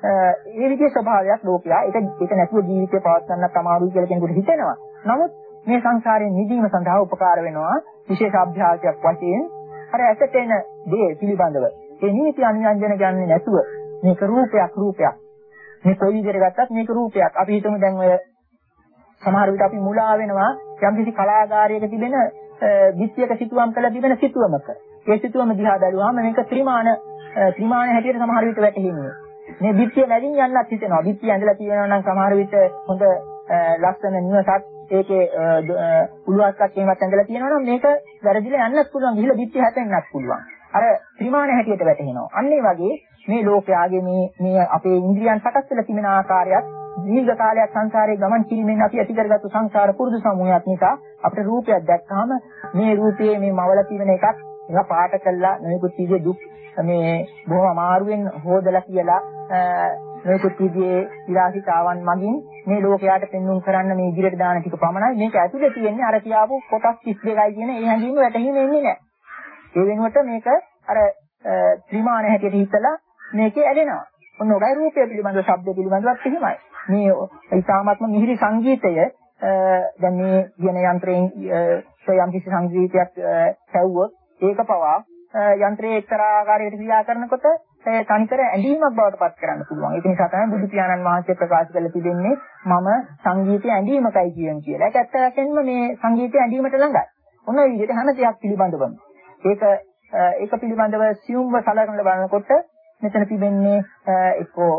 ඒ විදිහේ ස්වභාවයක් ලෝකයා ඒක ඒක නැතුව ජීවිතය පවත්වන්නත් අමාරුයි කියලා කෙනෙකුට හිතෙනවා. නමුත් මේ සංසාරයෙන් නිදීම සඳහා උපකාර වෙනවා විශේෂ අභ්‍යාසයක් වශයෙන් අර ඇසට එන දේ පිළිබඳව ඒ නීති අනුයන්ජන ගන්නේ නැතුව මේක රූපයක් රූපයක් මේ කොයි විදිහට ගත්තත් මේක රූපයක්. අපි හිතමු දැන් ඔය සමහර විට අපි මුලා වෙනවා යම්කිසි කලාකාරයක තිබෙන විත්‍යක සිතුවම් කළ තිබෙන සිතුවමක. ඒ සිතුවම දිහා බැලුවාම මේක ත්‍රිමාන ත්‍රිමාන හැටියට සමහර විට වැටහෙන්නේ. මේ විත්‍ය නැගින් යන්නත් හිතෙනවා. විත්‍ය ඇඳලා තියෙනවා නම් සමහර විට හොඳ ලස්සන නිවසක් ඒකේ උළුවස්සක් එහෙමත් ඇඳලා තියෙනවා නම් මේක වැරදිලා යන්නත් පුළුවන්. ගිහිල්ලා විත්‍ය හැපෙන්නත් පුළුවන්. අර ත්‍රිමාන හැටියට වැටහෙනවා. අන්න ඒ වගේ මේ ලෝකයාගේ මේ මේ අපේ ඉන්ද්‍රියන් සකස් වෙලා තිබෙන ආකාරයත් දීර්ඝ කාලයක් සංසාරේ ගමන් කිරීමෙන් අපි ඇති කරගත්තු සංසාර පුරුදු සමූහයක් නිසා අපිට රූපයක් දැක්කහම මේ රූපයේ මේ මවල තියෙන එකක් ඒක පාට කළා නොයෙකුත් විදිහේ දුක් මේ බොහොම අමාරුවෙන් හොදලා කියලා නොයෙකුත් විදිහේ විලාසිතාවන් මගින් මේ ලෝකයට පෙන්වුම් කරන්න මේ ඉදිරියට දාන ටික පමණයි. මේක ඇතුලේ තියෙන්නේ අර කියාපු කොටස් තිස් දෙකයි කියන ඒ හැඟීම වැටහිම එන්නේ නැහැ. ඒ වෙනුවට මේක අර ත්‍රිමාන හැටියට හිතලා මේකේ ඇලෙනවා. ඔන්න ඔබයි රූපය පිළිබඳව ශබ්ද පිළිබඳවත් එහෙමයි. මේ ඉතාමත්ම මිහිරි සංගීතය දැන් මේ කියන යන්ත්‍රයෙන් යම් කිසි සංගීතයක් ඇහුවොත් ඒක පවා යන්ත්‍රයේ එක්තරා ආකාරයකට ක්‍රියා කරනකොට ඒ තනිකර ඇඳීමක් බවට පත් කරන්න පුළුවන්. ඒක නිසා තමයි බුදු පියාණන් වහන්සේ ප්‍රකාශ කරලා තිබෙන්නේ මම සංගීතය ඇඳීමකයි කියන කියලා. ඒක ඇත්ත වශයෙන්ම මේ සංගීතය ඇඳීමට ළඟයි. ඔන්න ඒ විදිහට හැම දෙයක් පිළිබඳවම. ඒක ඒක පිළිබඳව සියුම්ව සලකන බලනකොට මෙතන තිබෙන්නේ එක්කෝ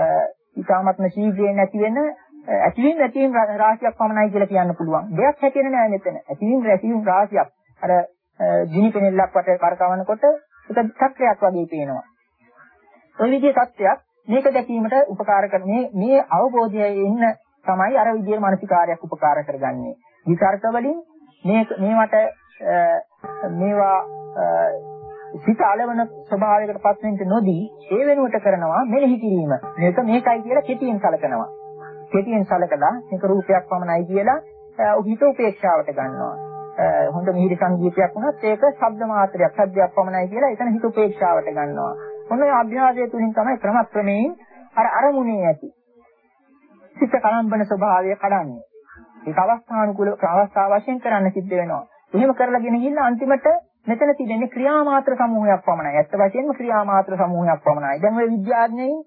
ඊටාත්ම ශීඝ්‍රයෙන් නැති වෙන ඇතිවීම නැතිවීම රාශියක් පමණයි කියලා කියන්න පුළුවන්. දෙයක් හැටියට නෑ මෙතන. ඇතිවීම නැතිවීම රාශියක්. අර ගිනි පෙනෙල්ලක් වට කරකවනකොට ඒක චක්‍රයක් වගේ පේනවා. ඔය විදිහේ තත්ත්වයක් මේක දැකීමට උපකාර කරන මේ මේ අවබෝධයේ ඉන්න තමයි අර විදිහේ මානසිකාරයක් උපකාර කරගන්නේ. විචාරක වලින් මේ මේවට මේවා සිත අලවන ස්වභාවයකට පත් වෙන්න නොදී ඒ වෙනුවට කරනවා මෙනෙහි කිරීම. මේක මේකයි කියලා කෙටියෙන් සලකනවා. කෙටියෙන් සලකලා මේක රූපයක් පමණයි කියලා හිත උපේක්ෂාවට ගන්නවා. හොඳ මිහිරි සංගීතයක් වුණත් ඒක ශබ්ද මාත්‍රයක්, ශබ්දයක් පමණයි කියලා එතන හිත උපේක්ෂාවට ගන්නවා. මොන අභ්‍යාසය තුලින් තමයි ක්‍රමක්‍රමයෙන් අර අරමුණේ ඇති සිත කලම්බන ස්වභාවය කඩන්නේ. ඒක අවස්ථානුකූල අවස්ථාව වශයෙන් කරන්න සිද්ධ වෙනවා. එහෙම කරලාගෙන ගිහිල්ලා අන්තිමට මෙතන තියෙන්නේ ක්‍රියාමාත්‍ර සමූහයක් පමණයි. ඇත්ත වශයෙන්ම ක්‍රියාමාත්‍ර සමූහයක් පමණයි. දැන් ඔය විද්‍යාඥයින්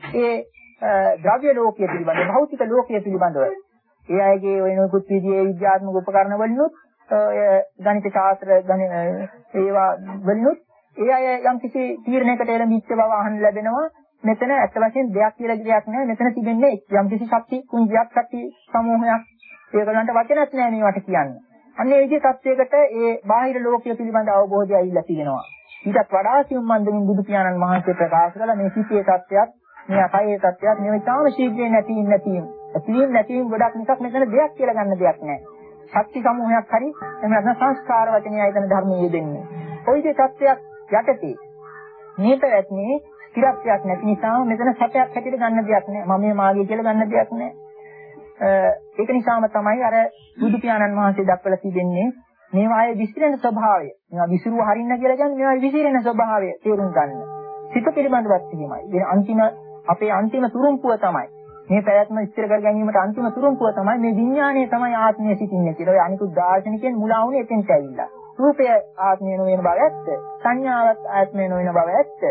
ඒ ද්‍රව්‍ය ලෝකයේ පිළිබඳව, භෞතික ලෝකයේ පිළිබඳව ඒ අයගේ ඔය නොයෙකුත් විදිහේ විද්‍යාත්මක උපකරණ වලිනුත් ගණිත ශාස්ත්‍ර ඒවා වලිනුත් ඒ අය යම් කිසි තීරණයකට එළඹිච්ච බව අහන්න ලැබෙනවා. මෙතන ඇත්ත වශයෙන් දෙයක් කියලා දෙයක් නැහැ. මෙතන තිබෙන්නේ යම් කිසි ශක්ති කුංජයක් ශක්ති සමූහයක්. ඒකලන්ට වචනක් නැහැ මේවට කියන්න. අන්න ඒ විදිහේ තත්වයකට ඒ බාහිර ලෝකයේ පිළිබඳ අවබෝධය ඇවිල්ලා තිබෙනවා. ඊටත් වඩා සියුම් මන්දමින් බුදු පියාණන් වහන්සේ ප්‍රකාශ කළ මේ සිිතේ තත්වයක්, මේ අකයේ තත්වයක් නෙවෙයි තාම ශීඝ්‍රයෙන් නැතිවීම නැතිවීම. ඇතිවීම නැතිවීම ගොඩක් නිකක් මෙතන දෙයක් කියලා ගන්න දෙයක් නැහැ. ශක්ති සමූහයක් හරි එහෙම නැත්නම් සංස්කාර වචනයයි එතන ධර්මයේ යෙදෙන්නේ. ওই විදිහේ තත්වයක් යටතේ මේ පැවැත්මේ ස්ථිරත්වයක් නැති නිසා මෙතන සත්‍යයක් හැටියට ගන්න දෙයක් නැහැ. මම මේ මාගේ කියලා ගන්න දෙයක් නැහැ. ඒක නිසාම තමයි අර බුදු පියාණන් වහන්සේ දක්වලා තිබෙන්නේ මේවායේ විසිරෙන ස්වභාවය. මේවා විසිරුව හරින්න කියලා කියන්නේ මේවායේ විසිරෙන ස්වභාවය තේරුම් ගන්න. සිත පිළිබඳවත් එහෙමයි. ඒ අන්තිම අපේ අන්තිම තුරුම්පුව තමයි මේ පැවැත්ම ස්ථිර කර ගැනීමට අන්තිම තුරුම්පුව තමයි මේ විඥාණය තමයි ආත්මය සිටින්නේ කියලා. ඔය අනිකුත් දාර්ශනිකයන් මුලා වුණේ එතෙන්ට ඇවිල්ලා. රූපය ආත්මය නොවන බව ඇත්ත. සංඥාවත් ආත්මය නොවන බව ඇත්ත.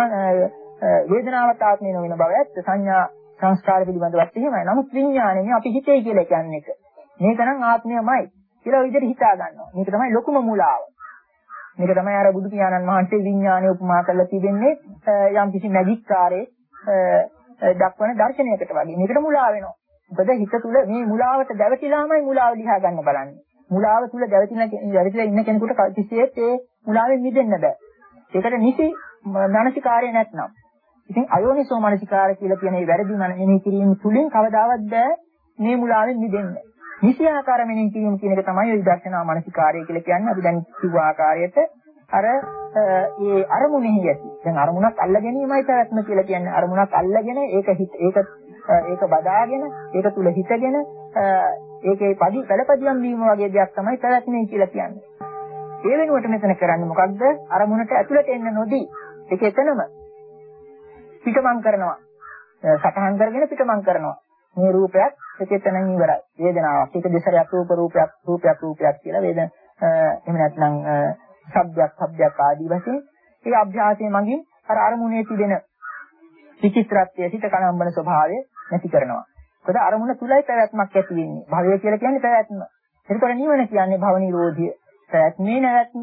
වේදනාවත් ආත්මය නොවන බව ඇත්ත. සංඥා සංස්කාර පිළිබඳවත් එහෙමයි. නමුත් විඥාණය අපි හිතේ කියලා කියන්නේ එක. මේක නම් ආත්මයමයි කියලා ඔය විදිහට හිතා ගන්නවා. මේක තමයි ලොකුම මුලාව. මේක තමයි අර බුදු පියාණන් වහන්සේ විඥාණය උපමා කරලා තිබෙන්නේ යම් කිසි මැජික් කාර්යයේ දක්වන දර්ශනයකට වගේ. මේකට මුලා වෙනවා. මොකද හිත තුල මේ මුලාවට දැවටිලාමයි මුලාව දිහා ගන්න බලන්නේ. මුලාව තුල දැවටිලා දැවටිලා ඉන්න කෙනෙකුට කිසිසේත් ඒ මුලාවෙන් මිදෙන්න බෑ. ඒකට නිසි මානසිකාරය නැත්නම්. ඉතින් අයෝනිසෝ මානසිකාරය කියලා කියන මේ වැරදි මෙනෙහි කිරීම තුලින් කවදාවත් බෑ මේ මුලාවෙන් මිදෙන්න. නිසි ආකාර මෙනෙහි කිරීම කියන එක තමයි ওই දර්ශනා මානසිකාරය කියලා කියන්නේ. අපි දැන් කිව්ව ආකාරයට අර ඒ අරමුණෙහි ඇති. දැන් අරමුණක් අල්ල ගැනීමයි පැවැත්ම කියලා කියන්නේ. අරමුණක් අල්ලගෙන ඒක හිත ඒක ඒක බදාගෙන ඒක තුල හිතගෙන ඒකේ පදි පළපදියම් වීම වගේ දෙයක් තමයි පැවැත්මයි කියලා කියන්නේ. ඒ වෙනුවට මෙතන කරන්නේ මොකක්ද? අරමුණට ඇතුළට එන්න නොදී ඒක එතනම පිටමං කරනවා. සටහන් කරගෙන පිටමන් කරනවා. මේ රූපයක් එතනන් ඉවරයි. වේදනාවක් එක දෙසරයක් රූප රූපයක් රූපයක් රූපයක් කියලා වේද එහෙම නැත්නම් ශබ්දයක් ශබ්දයක් ආදී වශයෙන් ඒ අභ්‍යාසයේ මගින් අර අරමුණේ තිබෙන විචිත්‍රත්වය සිත කලම්බන ස්වභාවය නැති කරනවා. ඒකද අරමුණ තුලයි පැවැත්මක් ඇති වෙන්නේ. භවය කියලා කියන්නේ පැවැත්ම. ඒකවල නිවන කියන්නේ භව නිරෝධිය. පැවැත්මේ නැවැත්ම.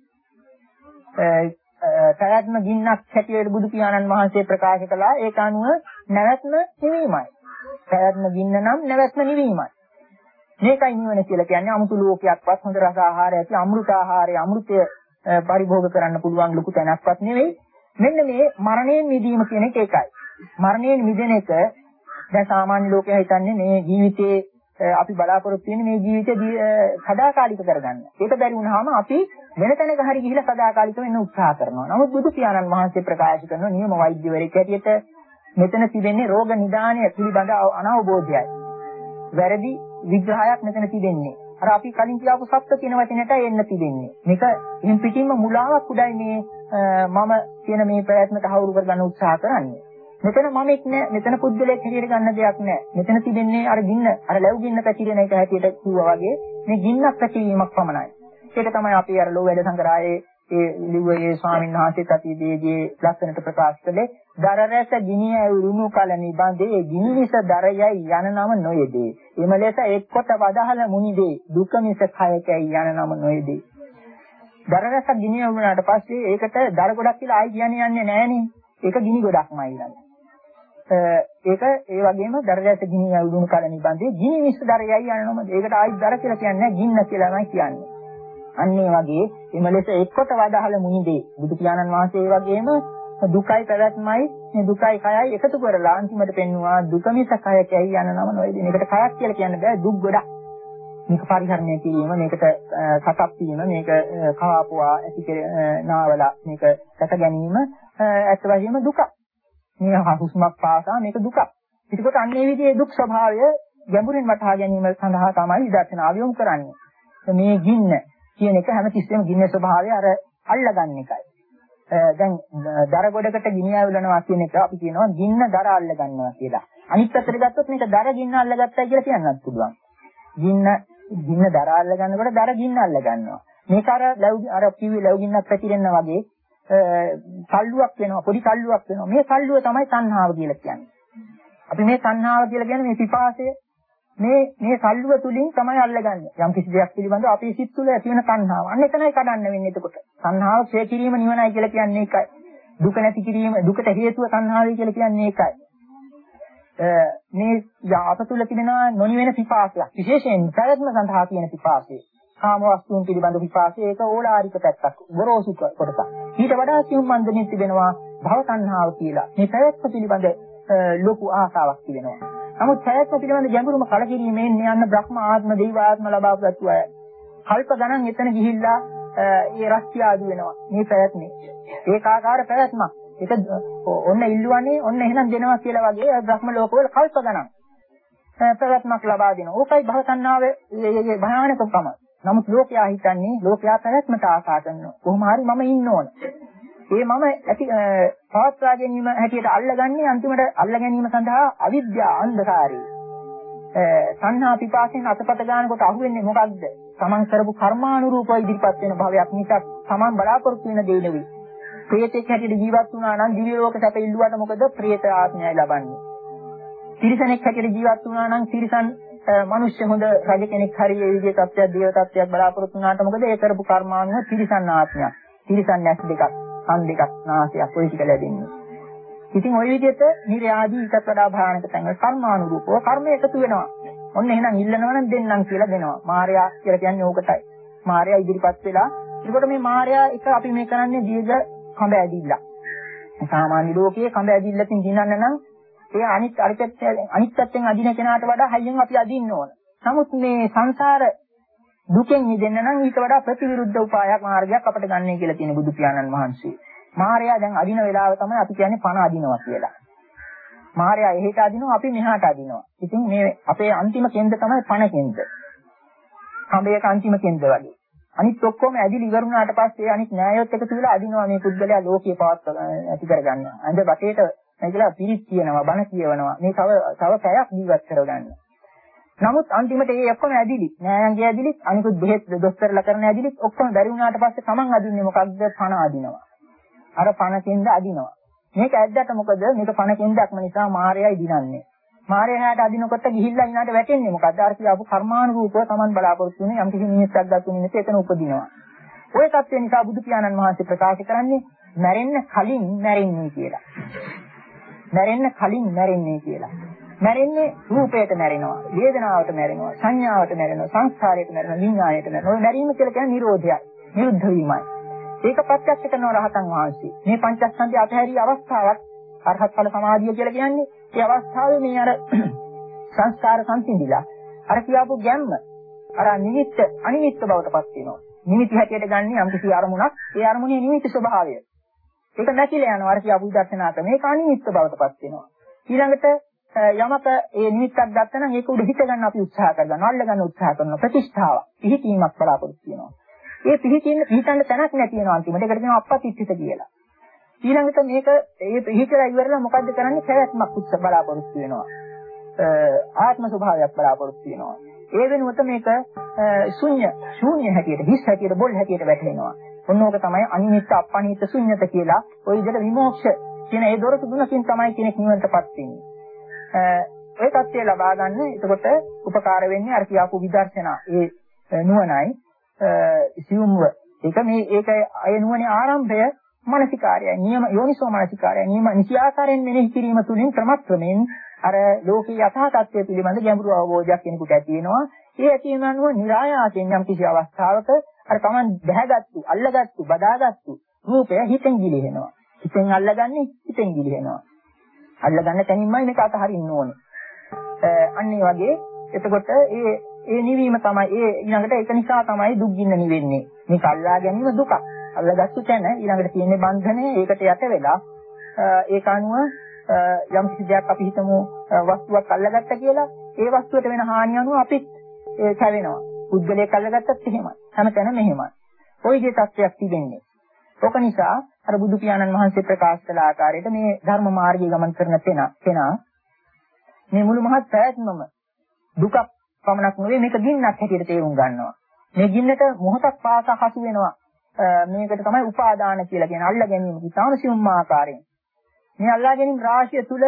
පැවැත්ම ගින්නක් හැටියට බුදු පියාණන් වහන්සේ ප්‍රකාශ කළා. ඒක අනුව නැවැත්ම නිවීමයි. පැවැත්ම ගින්න නම් නැවැත්ම නිවීමයි. මේකයි නිවන කියලා කියන්නේ. අමුතු ලෝකයක්වත් හොඳ රස ආහාර ඇති අමෘත ආහාරය අමෘතය පරිභෝග කරන්න පුළුවන් ලොකු තැනක්වත් නෙවෙයි. මෙන්න මේ මරණයෙන් මිදීම කියන එක ඒකයි. මරණයෙන් මිදෙන එක දැන් සාමාන්‍ය ලෝකයා හිතන්නේ මේ ජීවිතේ අපි බලාපොරොත්තු වෙන්නේ මේ ජීවිතේ සදාකාලික කරගන්න. ඒක බැරි වුණාම අපි වෙන තැනක හරි ගිහිලා සදාකාලික වෙන්න උත්සාහ කරනවා. නමුත් බුදු පියාණන් වහන්සේ ප්‍රකාශ කරන නියම වෛද්‍යවරයෙක් හැටියට මෙතන තිබෙන්නේ රෝග නිදානය පිළිබඳ අනවබෝධයයි. වැරදි විග්‍රහයක් මෙතන තිබෙන්නේ. අර අපි කලින් කියපු සත්‍ය කියන වචනයට එන්න තිබෙන්නේ. මේක එහෙන් පිටින්ම මුලාවක් උඩයි මේ මම කියන මේ ප්‍රයත්නට හවුරු කරගන්න උත්සාහ කරන්නේ. මෙතන මමෙක් නෑ, මෙතන පුද්ගලයෙක් හැටියට ගන්න දෙයක් නෑ. මෙතන තිබෙන්නේ අර ගින්න, අර ලැබු ගින්න පැතිරෙන එක හැටියට කිව්වා වගේ මේ ගින්නක් පැතිරීමක් පමණයි. ඒක තමයි අපි අර ලෝ වැඩ සංග්‍රහයේ ඒ ලිව්වේ ස්වාමීන් වහන්සේත් අතීතයේදී ලස්සනට ප්‍රකාශ කළේ දරරැස ගිනිය ඇවිරුණු කල නිබඳේ ගිනිවිස දරයයි යන නම නොයේදී. එම ලෙස එක්කොට වදහල මුනිදී දුක මිස කයකයි යන නම නොයේදී. දරරැස ගිනිය වුණාට පස්සේ ඒකට දර ගොඩක් කියලා ආයි කියන්නේ යන්නේ නෑනේ. ඒක ගිනි ගොඩක්මයි ඊළඟ. ඒක ඒ වගේම දරරැස ගිනිය ඇවිරුණු කල නිබඳේ ගිනිවිස දරයයි යන නම. ඒකට ආයි දර කියලා කියන්නේ ගින්න කියලාමයි කියන්නේ. අන්න ඒ වගේ එම ලෙස එක්කොට වදහල මුනිදී බුදු පියාණන් වහන්සේ ඒ වගේම දුකයි පැවැත්මයි මේ දුකයි කයයි එකතු කරලා අන්තිමට පෙන්වුවා දුක මිස කය කැයි යන නම නොවේදී. මේකට කයක් කියලා කියන්න බෑ, දුක් ගොඩක්. මේක පරිහරණය කිරීම, මේකට සකස් වීම, මේක කවාපුවා ඇති නාවල මේක රැක ගැනීම ඇත්ත වශයෙන්ම දුක. මේ හුස්මක් පාසා මේක දුක. ඒකකොට අන්න ඒ විදිහේ දුක් ස්වභාවය ගැඹුරින් වටහා ගැනීම සඳහා තමයි විදර්ශනාව යොමු කරන්නේ. මේ ගින්න කියන එක හැමතිස්සෙම ගින්න ස්වභාවය අර අල්ලගන්න එකයි. දැන් දර ගොඩකට ගිනි ඇවිලනවා කියන එක අපි කියනවා ගින්න දර අල්ල ගන්නවා කියලා. අනිත් පැත්තට ගත්තොත් මේක දර ගින්න අල්ල ගත්තා කියලා කියන්නත් පුළුවන්. ගින්න ගින්න දර අල්ල ගන්නකොට දර ගින්න අල්ල ගන්නවා. මේක අර ලැබු අර පිවි ලැබු ගින්නක් පැතිරෙන්න වගේ සල්ලුවක් වෙනවා, පොඩි සල්ලුවක් වෙනවා. මේ සල්ලුව තමයි තණ්හාව කියලා කියන්නේ. අපි මේ තණ්හාව කියලා කියන්නේ මේ පිපාසය මේ මේ සල්ලුව තුලින් තමයි අල්ලගන්නේ. යම් කිසි දෙයක් පිළිබඳව අපේ සිත් තුළ ඇති වෙන තණ්හාව. අන්න එතනයි කඩන්න වෙන්නේ එතකොට. තණ්හාව ක්ෂය කිරීම නිවනයි කියලා කියන්නේ ඒකයි. දුක නැති කිරීම, දුකට හේතුව තණ්හාවයි කියලා කියන්නේ ඒකයි. මේ අප තුළ තිබෙනවා නොනිවෙන පිපාසයක්. විශේෂයෙන් පැවැත්ම සඳහා තියෙන පිපාසය. කාම වස්තුන් පිළිබඳ පිපාසය ඒක ඕලාරික පැත්තක්. ගොරෝසු කොටසක්. ඊට වඩා සියුම් මන්දමින් තිබෙනවා භව තණ්හාව කියලා. මේ පැවැත්ම පිළිබඳ ලොකු ආසාවක් තිබෙනවා. නමුත් පැවැත්ම පිළිබඳ ගැඹුරුම කලකිරීමෙන් යන බ්‍රහ්ම ආත්ම, දෛව ආත්ම ලබාපු අය කල්ප ගණන් එතන ගිහිල්ලා ඒ රස්තිය ආදු වෙනවා. මේ පැවැත්මේ ඒකාකාර පැවැත්මක්. ඒක ඔන්න ඉල්ලුවනේ ඔන්න එහෙනම් දෙනවා කියලා වගේ බ්‍රහ්ම ලෝකවල කල්ප ගණන් පැවැත්මක් ලබා දෙනවා. ඕකයි භව තණ්හාවේ මේ භයානකකම. නමුත් ලෝකයා හිතන්නේ ලෝකයා පැවැත්මට ආශා කරනවා. කොහොම හරි මම ඉන්න ඕන. ඒ මම ඇති පවත්වා ගැනීම හැටියට අල්ලගන්නේ අන්තිමට අල්ල ගැනීම සඳහා අවිද්‍යාව අන්ධකාරය. සංහා පිපාසෙන් අතපත ගන්නකොට අහුවෙන්නේ මොකක්ද? තමන් කරපු කර්මානුරූපව ඉදිරිපත් වෙන භවයක් මිසක් තමන් බලාපොරොත්තු වෙන දෙයක් නෙවෙයි. ප්‍රේතෙක් හැටියට ජීවත් වුණා නම් දිව්‍ය ලෝක සැප ඉල්ලුවාට මොකද? ප්‍රේත ආත්මයයි ලබන්නේ. තිරිසනෙක් හැටියට ජීවත් වුණා නම් තිරිසන් මිනිස්සු හොඳ රජ කෙනෙක් හරි ඒ විදිහේ තත්ත්වයක් දේව තත්ත්වයක් බලාපොරොත්තු වුණාට මොකද? ඒ කරපු කර්මානුව තිරිසන් ආත්මයක්. තිරිසන් නැස් දෙකක්. කන් දෙකක් නාසයක් ඔය ටික ලැබෙන්නේ. ඉතින් ওই විදිහට නිර්යාදී ඊටත් වඩා භයානක තැන්වල කර්මානුරූපව කර්ම එකතු වෙනවා. ඔන්න එහෙනම් ඉල්ලනවා නම් දෙන්නම් කියලා දෙනවා. මාර්යා කියලා කියන්නේ ඕකටයි. මාර්යා ඉදිරිපත් වෙලා ඒකට මේ මාර්යා එක අපි මේ කරන්නේ දීර්ඝ කඹ ඇදිල්ල. සාමාන්‍ය ලෝකයේ කඹ ඇදිල්ලකින් දිනන්න නම් ඒ අනිත් අරිපෙත් අනිත් පැත්තෙන් අදින කෙනාට වඩා හයියෙන් අපි අදින්න ඕන. නමුත් මේ සංසාර දුකෙන් මිදෙන්න නම් ඊට වඩා ප්‍රතිවිරුද්ධ උපායක් මාර්ගයක් අපිට ගන්නයි කියලා තියෙන බුදු පියාණන් වහන්සේ. මාර්යා දැන් අදින වෙලාව තමයි අපි කියන්නේ පණ අදිනවා කියලා. මාර්යා එහෙට අදිනවා අපි මෙහාට අදිනවා. ඉතින් මේ අපේ අන්තිම කෙන්ද තමයි පණ කෙන්ද. කඹයක අන්තිම කෙන්ද වගේ. අනිත් ඔක්කොම ඇදිලි ඉවර වුණාට පස්සේ අනිත් න්යායොත් එකතු වෙලා අදිනවා මේ පුද්ගලයා ලෝකේ පවත් ඇති කරගන්න. අඳ බටේට මේ කියලා පිරිත් කියනවා, බණ කියවනවා. මේ තව තව පැයක් ජීවත් කරගන්න. නමුත් අන්තිමට ඒ ඔක්කොම ඇදිලි. නෑයන්ගේ ඇදිලි, අනිකුත් බෙහෙත් දොස්තරලා කරන ඇදිලි ඔක්කොම බැරි වුණාට පස්සේ Taman අදින්නේ මොකක්ද? පණ අදිනවා. අර පණකින්ද අදිනවා. මේක ඇද්දට මොකද? මේක පණකින්දක්ම නිසා මායයයි දිනන්නේ. මායයට අදිනකොට ගිහිල්ලා ඊනාට වැටෙන්නේ මොකද්ද? අර කියාපු කර්මානුරූපව Taman බලාපොරොත්තු වෙන යම් කිසි නිමිත්තක් ගන්න නිමිත්ත එතන උපදිනවා. ওই தත්ත්වය නිසා බුදු පියාණන් වහන්සේ ප්‍රකාශ කරන්නේ මැරෙන්න කලින් මැරෙන්නේ කියලා. මැරෙන්න කලින් මැරෙන්නේ කියලා. මැරෙන්නේ රූපයට මැරෙනවා, වේදනාවට මැරෙනවා, සංඥාවට මැරෙනවා, සංස්කාරයට මැරෙනවා, විඥාණයට මැරෙනවා. ඔය මැරීම කියලා කියන්නේ නිරෝධයයි. නිරුද්ධ වීමයි. ඒක ප්‍රත්‍යක්ෂ කරන රහතන් වහන්සේ. මේ පංචස්කන්ධය අතහැරී අවස්ථාවක් අරහත් ඵල සමාධිය කියලා කියන්නේ. ඒ අවස්ථාවේ මේ අර සංස්කාර සංසිඳිලා අර කියාපු ගැම්ම අර නිමිත්ත අනිමිත්ත බවට පත් වෙනවා. නිමිති හැටියට ගන්න යම් කිසි අරමුණක්, ඒ අරමුණේ නිමිති ස්වභාවය. ඒක නැතිලා යනවා. අර කියාපු දර්ශනාත මේක අනිමිත්ත බවට පත් වෙනවා. ඊළඟට යමක ඒ නිමිත්තක් ගත්තා නම් ඒක උඩ හිත ගන්න අපි උත්සාහ කරනවා. අල්ල ගන්න උත්සාහ කරනවා. ප්‍රතිෂ්ඨාව, පිහිටීමක් බලාපොරොත්තු වෙනවා. ඒ පිහිටින්න පිහිටන්න තැනක් නැති වෙනවා අන්තිමට. ඒකට කියනවා අපපතිච්චිත කියලා. ඊළඟට මේක ඒ පිහිටලා ඉවරලා මොකද්ද කරන්නේ? පැවැත්මක් උත්සාහ බලාපොරොත්තු වෙනවා. ආත්ම ස්වභාවයක් බලාපොරොත්තු වෙනවා. ඒ වෙනුවට මේක ශුන්‍ය ශූන්‍ය හැටියට, හිස් හැටියට, බොල් හැටියට වැටෙනවා. ඔන්නෝක තමයි අනිමිත්ත අපනිහිත ශුන්‍යත කියලා. ওই විදිහට විමෝක්ෂ කියන ඒ දොරටු තුනකින් තමයි කෙනෙක් නිවනටපත් වෙන්නේ. ඒ தත්ත්වය ලබා ගන්න එතකොට උපකාර වෙන්නේ අර කියාපු විදර්ශනා ඒ නුවණයි සියුම්ව. ඒක මේ ඒක අය නුවණේ ආරම්භය මානසිකාරයයි. නියම යෝනිසෝ මානසිකාරයයි. නියම නිසි ආකාරයෙන් මෙනෙහි කිරීම තුළින් ක්‍රමක්‍රමයෙන් අර ලෝකේ යථා තත්ත්වය පිළිබඳ ගැඹුරු අවබෝධයක් කෙනෙකුට ඇති වෙනවා. ඒ ඇති වෙන අනුව નિરાයාසයෙන් යම් කිසි අවස්ථාවක අර Taman දැහැගත්තු, අල්ලගත්තු, බදාගත්තු රූපය හිතෙන් ගිලිහෙනවා. හිතෙන් අල්ලගන්නේ හිතෙන් ගිලිහෙනවා. අල්ලගන්න තැනින්මයි මේක අතහරින්න ඕනේ. අන්න ඒ වගේ එතකොට ඒ ඒ නිවීම තමයි ඒ ඊළඟට ඒක නිසා තමයි දුක් ගින්න නිවෙන්නේ. මේක අල්ලා ගැනීම දුකක්. අල්ලගත්තු තැන ඊළඟට තියෙන්නේ බන්ධනය. ඒකට යට වෙලා ඒක අනුව යම් කිසි දෙයක් අපි හිතමු වස්තුවක් අල්ලගත්ත කියලා ඒ වස්තුවට වෙන හානිය අනුව අපිත් ඒ කැවෙනවා. පුද්ගලයෙක් අල්ලගත්තත් එහෙමයි. හැමතැනම එහෙමයි. ওই විදිහේ තත්ත්වයක් තිබෙන්නේ. ඒක නිසා අර බුදු පියාණන් වහන්සේ ප්‍රකාශ කළ ආකාරයට මේ ධර්ම මාර්ගයේ ගමන් කරන කෙනා මේ මුළු මහත් ප්‍රයත්නම දුකක් පමණක් නෙවෙයි මේක ගින්නක් හැටියට තේරුම් ගන්නවා. මේ ගින්නට මොහොතක් පාසා හසු වෙනවා. මේකට තමයි උපාදාන කියලා කියන අල්ලා ගැනීම. ඊටාම සියුම් ආකාරයෙන්. මේ අල්ලා ගැනීම රාශිය තුල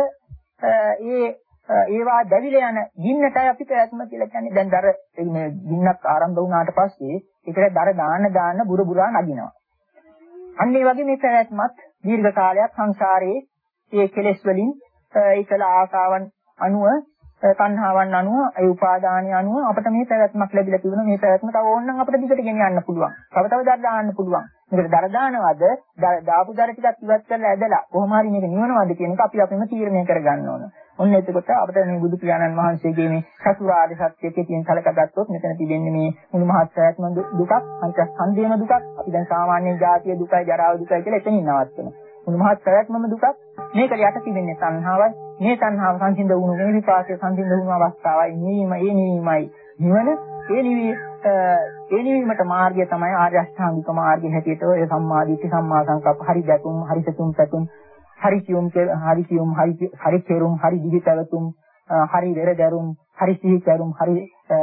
ඒ ඒවා දැවිලා යන ගින්නටයි අපි ප්‍රයත්න කියලා කියන්නේ. දැන් දර මේ ගින්නක් ආරම්භ වුණාට පස්සේ ඒකට දර දාන්න දාන්න බුර බුරා නගිනවා. අන්න ඒ වගේ මේ ප්‍රයත්නත් දීර්ඝ කාලයක් සංසාරයේ ඒ කෙලෙස් වලින් ඒකල ආසාවන් අනුව තණ්හාවන් අනුව ඒ උපාදානිය අනුව අපිට මේ පැවැත්මක් ලැබිලා තිබුණා. මේ පැවැත්ම තව ඕනනම් අපිට දිගට ගෙනියන්න පුළුවන්. තව තව දර දාන්න පුළුවන්. මේකට දර දානවද දාපු දර ටිකක් ඉවත් කරලා ඇදලා කොහොම හරි මේක නිවනවද කියන එක අපි අපිම තීරණය කරගන්න ඕන. ඔන්න එතකොට අපිට මේ බුදු පියාණන් වහන්සේගේ මේ චතුරාර්ය සත්‍යයේ තියෙන කලකගත්තොත් මෙතන තිබෙන්නේ මේ මුළු මහත් ප්‍රයත්න දුකක්, පංචස්කන්ධයේම දුකක්. අපි දැන් සාමාන්‍ය ජාතිය දුකයි, ජරාව දුකයි කියලා එතනින් නවත්තනවා. මුළු මහත් ප්‍රයත්නම දුකක්. මේකට යට තිබෙන්නේ තණ්හාවයි. මේ තණ්හාව සංසිඳ වුණු මේ විපාකයේ සංසිඳ වුණු අවස්ථාවයි නිවීම. ඒ නිවීමයි නිවන. ඒ නිවී ඒ නිවීමට මාර්ගය තමයි ආර්ය අෂ්ටාංගික මාර්ගය හැටියට ඔය සම්මාදිට්ඨි, සම්මා සංකප්ප, හරි දැකුම්, හරි සතුම් පැතුම්, හරි කියුම්, හරි කියුම්, හරි හරි කෙරුම්, හරි දිවිතවතුම්, හරි වෙරදරුම්, හරි සිහි කරුම්, හරි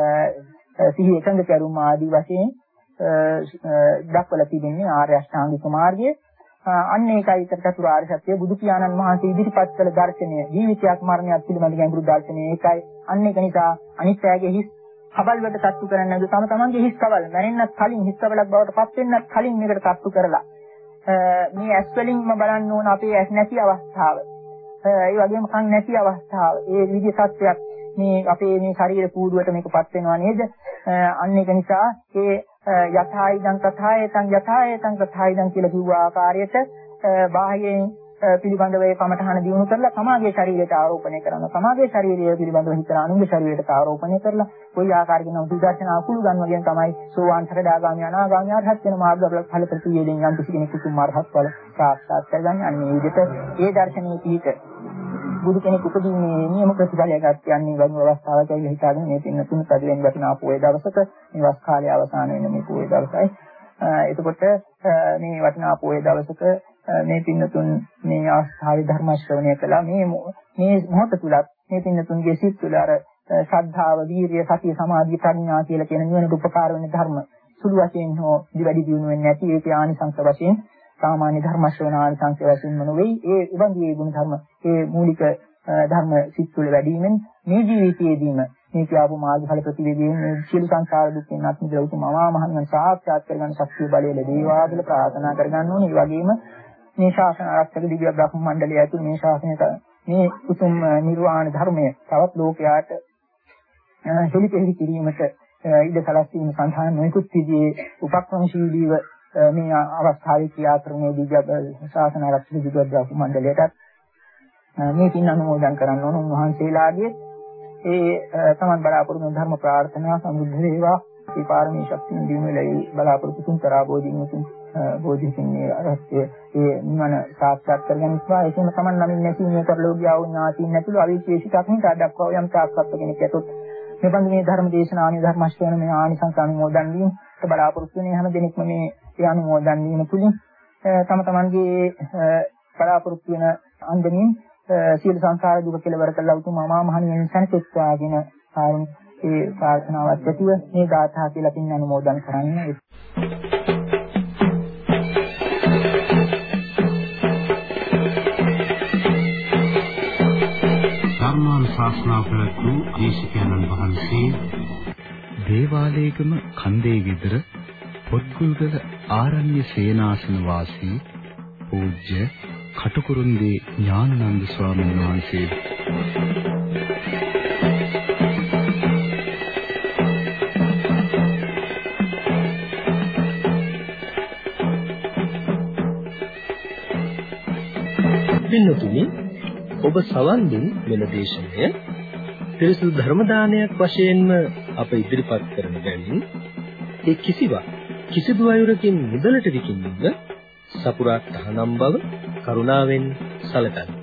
සිහි එකඟ කරුම් ආදී වශයෙන් දක්වලා තිබෙන්නේ ආර්ය අෂ්ටාංගික මාර්ගය. අන්න ඒකයි චතුරාර්ය සත්‍ය බුදු පියාණන් වහන්සේ ඉදිරිපත් කළ දර්ශනය. ජීවිතයක් මරණයක් පිළිබඳ ගැඹුරු දර්ශනය ඒකයි. අන්න ඒක නිසා අනිත්‍යයේ හිස් කබල් වලට තට්ටු කරන්නේ නැතුව තම තමන්ගේ හිස් කබල් මැරෙන්නත් කලින් හිස් කබලක් බවට පත් වෙන්නත් කලින් මේකට තට්ටු කරලා මේ ඇස් වලින්ම බලන්න ඕන අපේ ඇස් නැති අවස්ථාව. ඒ වගේම කන් නැති අවස්ථාව. ඒ විදිහ සත්‍යයක් මේ අපේ මේ ශරීර කූඩුවට මේකපත් වෙනවා නේද? අන්න ඒක නිසා ඒ යථායිදං තථායතං යථායතං තථායිදං කියලා කිව්ව ආකාරයට බාහ්‍යයෙන් පිළිබඳව ඒ කමඨහන දිනු කරලා සමාගයේ ශරීරයට ආරෝපණය කරනවා. සමාගයේ ශරීරය පිළිබඳව හිතන අනුන්ගේ ශරීරයට ආරෝපණය කරලා කොයි ආකාරයකින් උද්දර්ශන අකුළු ගන්නවගෙන තමයි සෝවාන් සතරදාගාමී අනාගාමී අරහත් වෙන මාර්ගවල ඵල ප්‍රතිවේදෙන් යම් කිසි කෙනෙකු මාර්ගහත් ඵල සාක්ෂාත් කරගන්නේ. අන්න මේ විදිහට ඒ දර්ශනයේ පිහිට බුදු කෙනෙක් උපදීන්නේ නියම ප්‍රතිඵලයක් කියන්නේ වගේ අවස්ථාවක ඇවිල්ලා හිතාගෙන මේ පින්න තුන පරිවෙන් වටිනා පොයේ දවසක මේ වස් කාලය අවසන් වෙන මේ පොයේ දවසයි. එතකොට මේ වටිනා පොයේ දවසක මේ පින්නතුන් මේ ආස්ථාවේ ධර්ම ශ්‍රවණය කළා. මේ මේ මොහොත තුලත් මේ පින්නතුන්ගේ සිත් තුළ අර ශ්‍රද්ධාව, වීරිය, සතිය, සමාධිය, ප්‍රඥා කියලා කියන නිවනට උපකාර වෙන ධර්ම සුළු වශයෙන් හෝ දිවැඩි දියුණු වෙන්නේ නැති ඒකේ ආනිසංස වශයෙන් සාමාන්‍ය ධර්ම ශ්‍රවණ ආනිසංස වශයෙන්ම නොවේ. ඒ උබන්ගේ ගුණ ධර්ම, ඒ මූලික ධර්ම සිත් තුළ වැඩිවීමෙන් මේ ජීවිතයේදීම මේ කියපු මාර්ගඵල ප්‍රතිවේදීන් මේ සියලු සංසාර දුක්ෙන් අත් මිදලා උතුම් අමා මහ නිවන් සාක්ෂාත් කරගන්න ශක්තිය බලය ලැබේවා කියලා ප්‍රාර්ථනා කරගන්න ඕනේ. ඒ වගේම මේ ශාසන ආරක්ෂක දිව්‍ය බ්‍රහ්ම මණ්ඩලය ඇතුළු මේ ශාසනයට මේ උතුම් නිර්වාණ ධර්මය තවත් ලෝකයාට හෙළිපෙළි කිරීමට ඉඩ සැලසීම සඳහා නොයෙකුත් විදිහේ උපක්‍රමශීලීව මේ අවස්ථාවේ ක්‍රියා කරන දිව්‍ය ශාසන ආරක්ෂක දිව්‍ය බ්‍රහ්ම මණ්ඩලයට මේ පින් අනුමෝදන් කරන්න ඕන. උන්වහන්සේලාගේ ඒ තමන් බලාපොරොත්තු වන ධර්ම ප්‍රාර්ථනා සම්බුද්ධ වේවා. ඒ පාරමී ශක්තියෙන් දිනුවෙලයි බලාපොරොත්තු තුන් කරා බෝධින් උතුම් බෝධිසින් මේ අරස්තේ ඒ නිවන සාක්ෂාත් කරගන්නවා. ඒකම තමන් නමින් නැති මේ කරලෝගියා වූ ඥාතීන් ඇතුළු අවිශේෂිතක් නිකා දක්වා යම් තාක්ෂත් කෙනෙක් ඇතොත් මේ බඳු මේ ධර්ම දේශනාවේ ධර්ම ශ්‍රවණ මේ ආනිසංස අනුමෝදන් වීම බලාපොරොත්තු වෙන හැම දෙනෙක්ම මේ ඒ අනුමෝදන් වීම තුලින් තම තමන්ගේ බලාපොරොත්තු වෙන අන්දමින් සියලු සංසාර දුක කෙලවර කළා උතුම් අමා මහ නිවන සැනසෙත්වා කියන කාරණ ඒ ප්‍රාර්ථනාවත් ඇතුව මේ ගාථා කියලා පින් අනුමෝදන් කරන්න. ධර්මානුශාසනා ප්‍රවතු දේශකයන්න් වහන්සේ දේවාලේගම කන්දේ විතර පොත්ගුල්ගල ආරණ්‍ය සේනාසන වාසී පූජ්‍ය කටුකුරුන්දී ඥානানন্দ ස්වාමීන් වහන්සේ පින්නතුනි ඔබ සවන් දුන් මෙල දේශනය පිරිසුදු ධර්ම දානයක් වශයෙන්ම අප ඉදිරිපත් කරන බැවින් ඒ කිසිවක් කිසිදු අයුරකින් මුදලට විකිණීම සපුරා තහනම් බව කරුණාවෙන් සැලකන්න.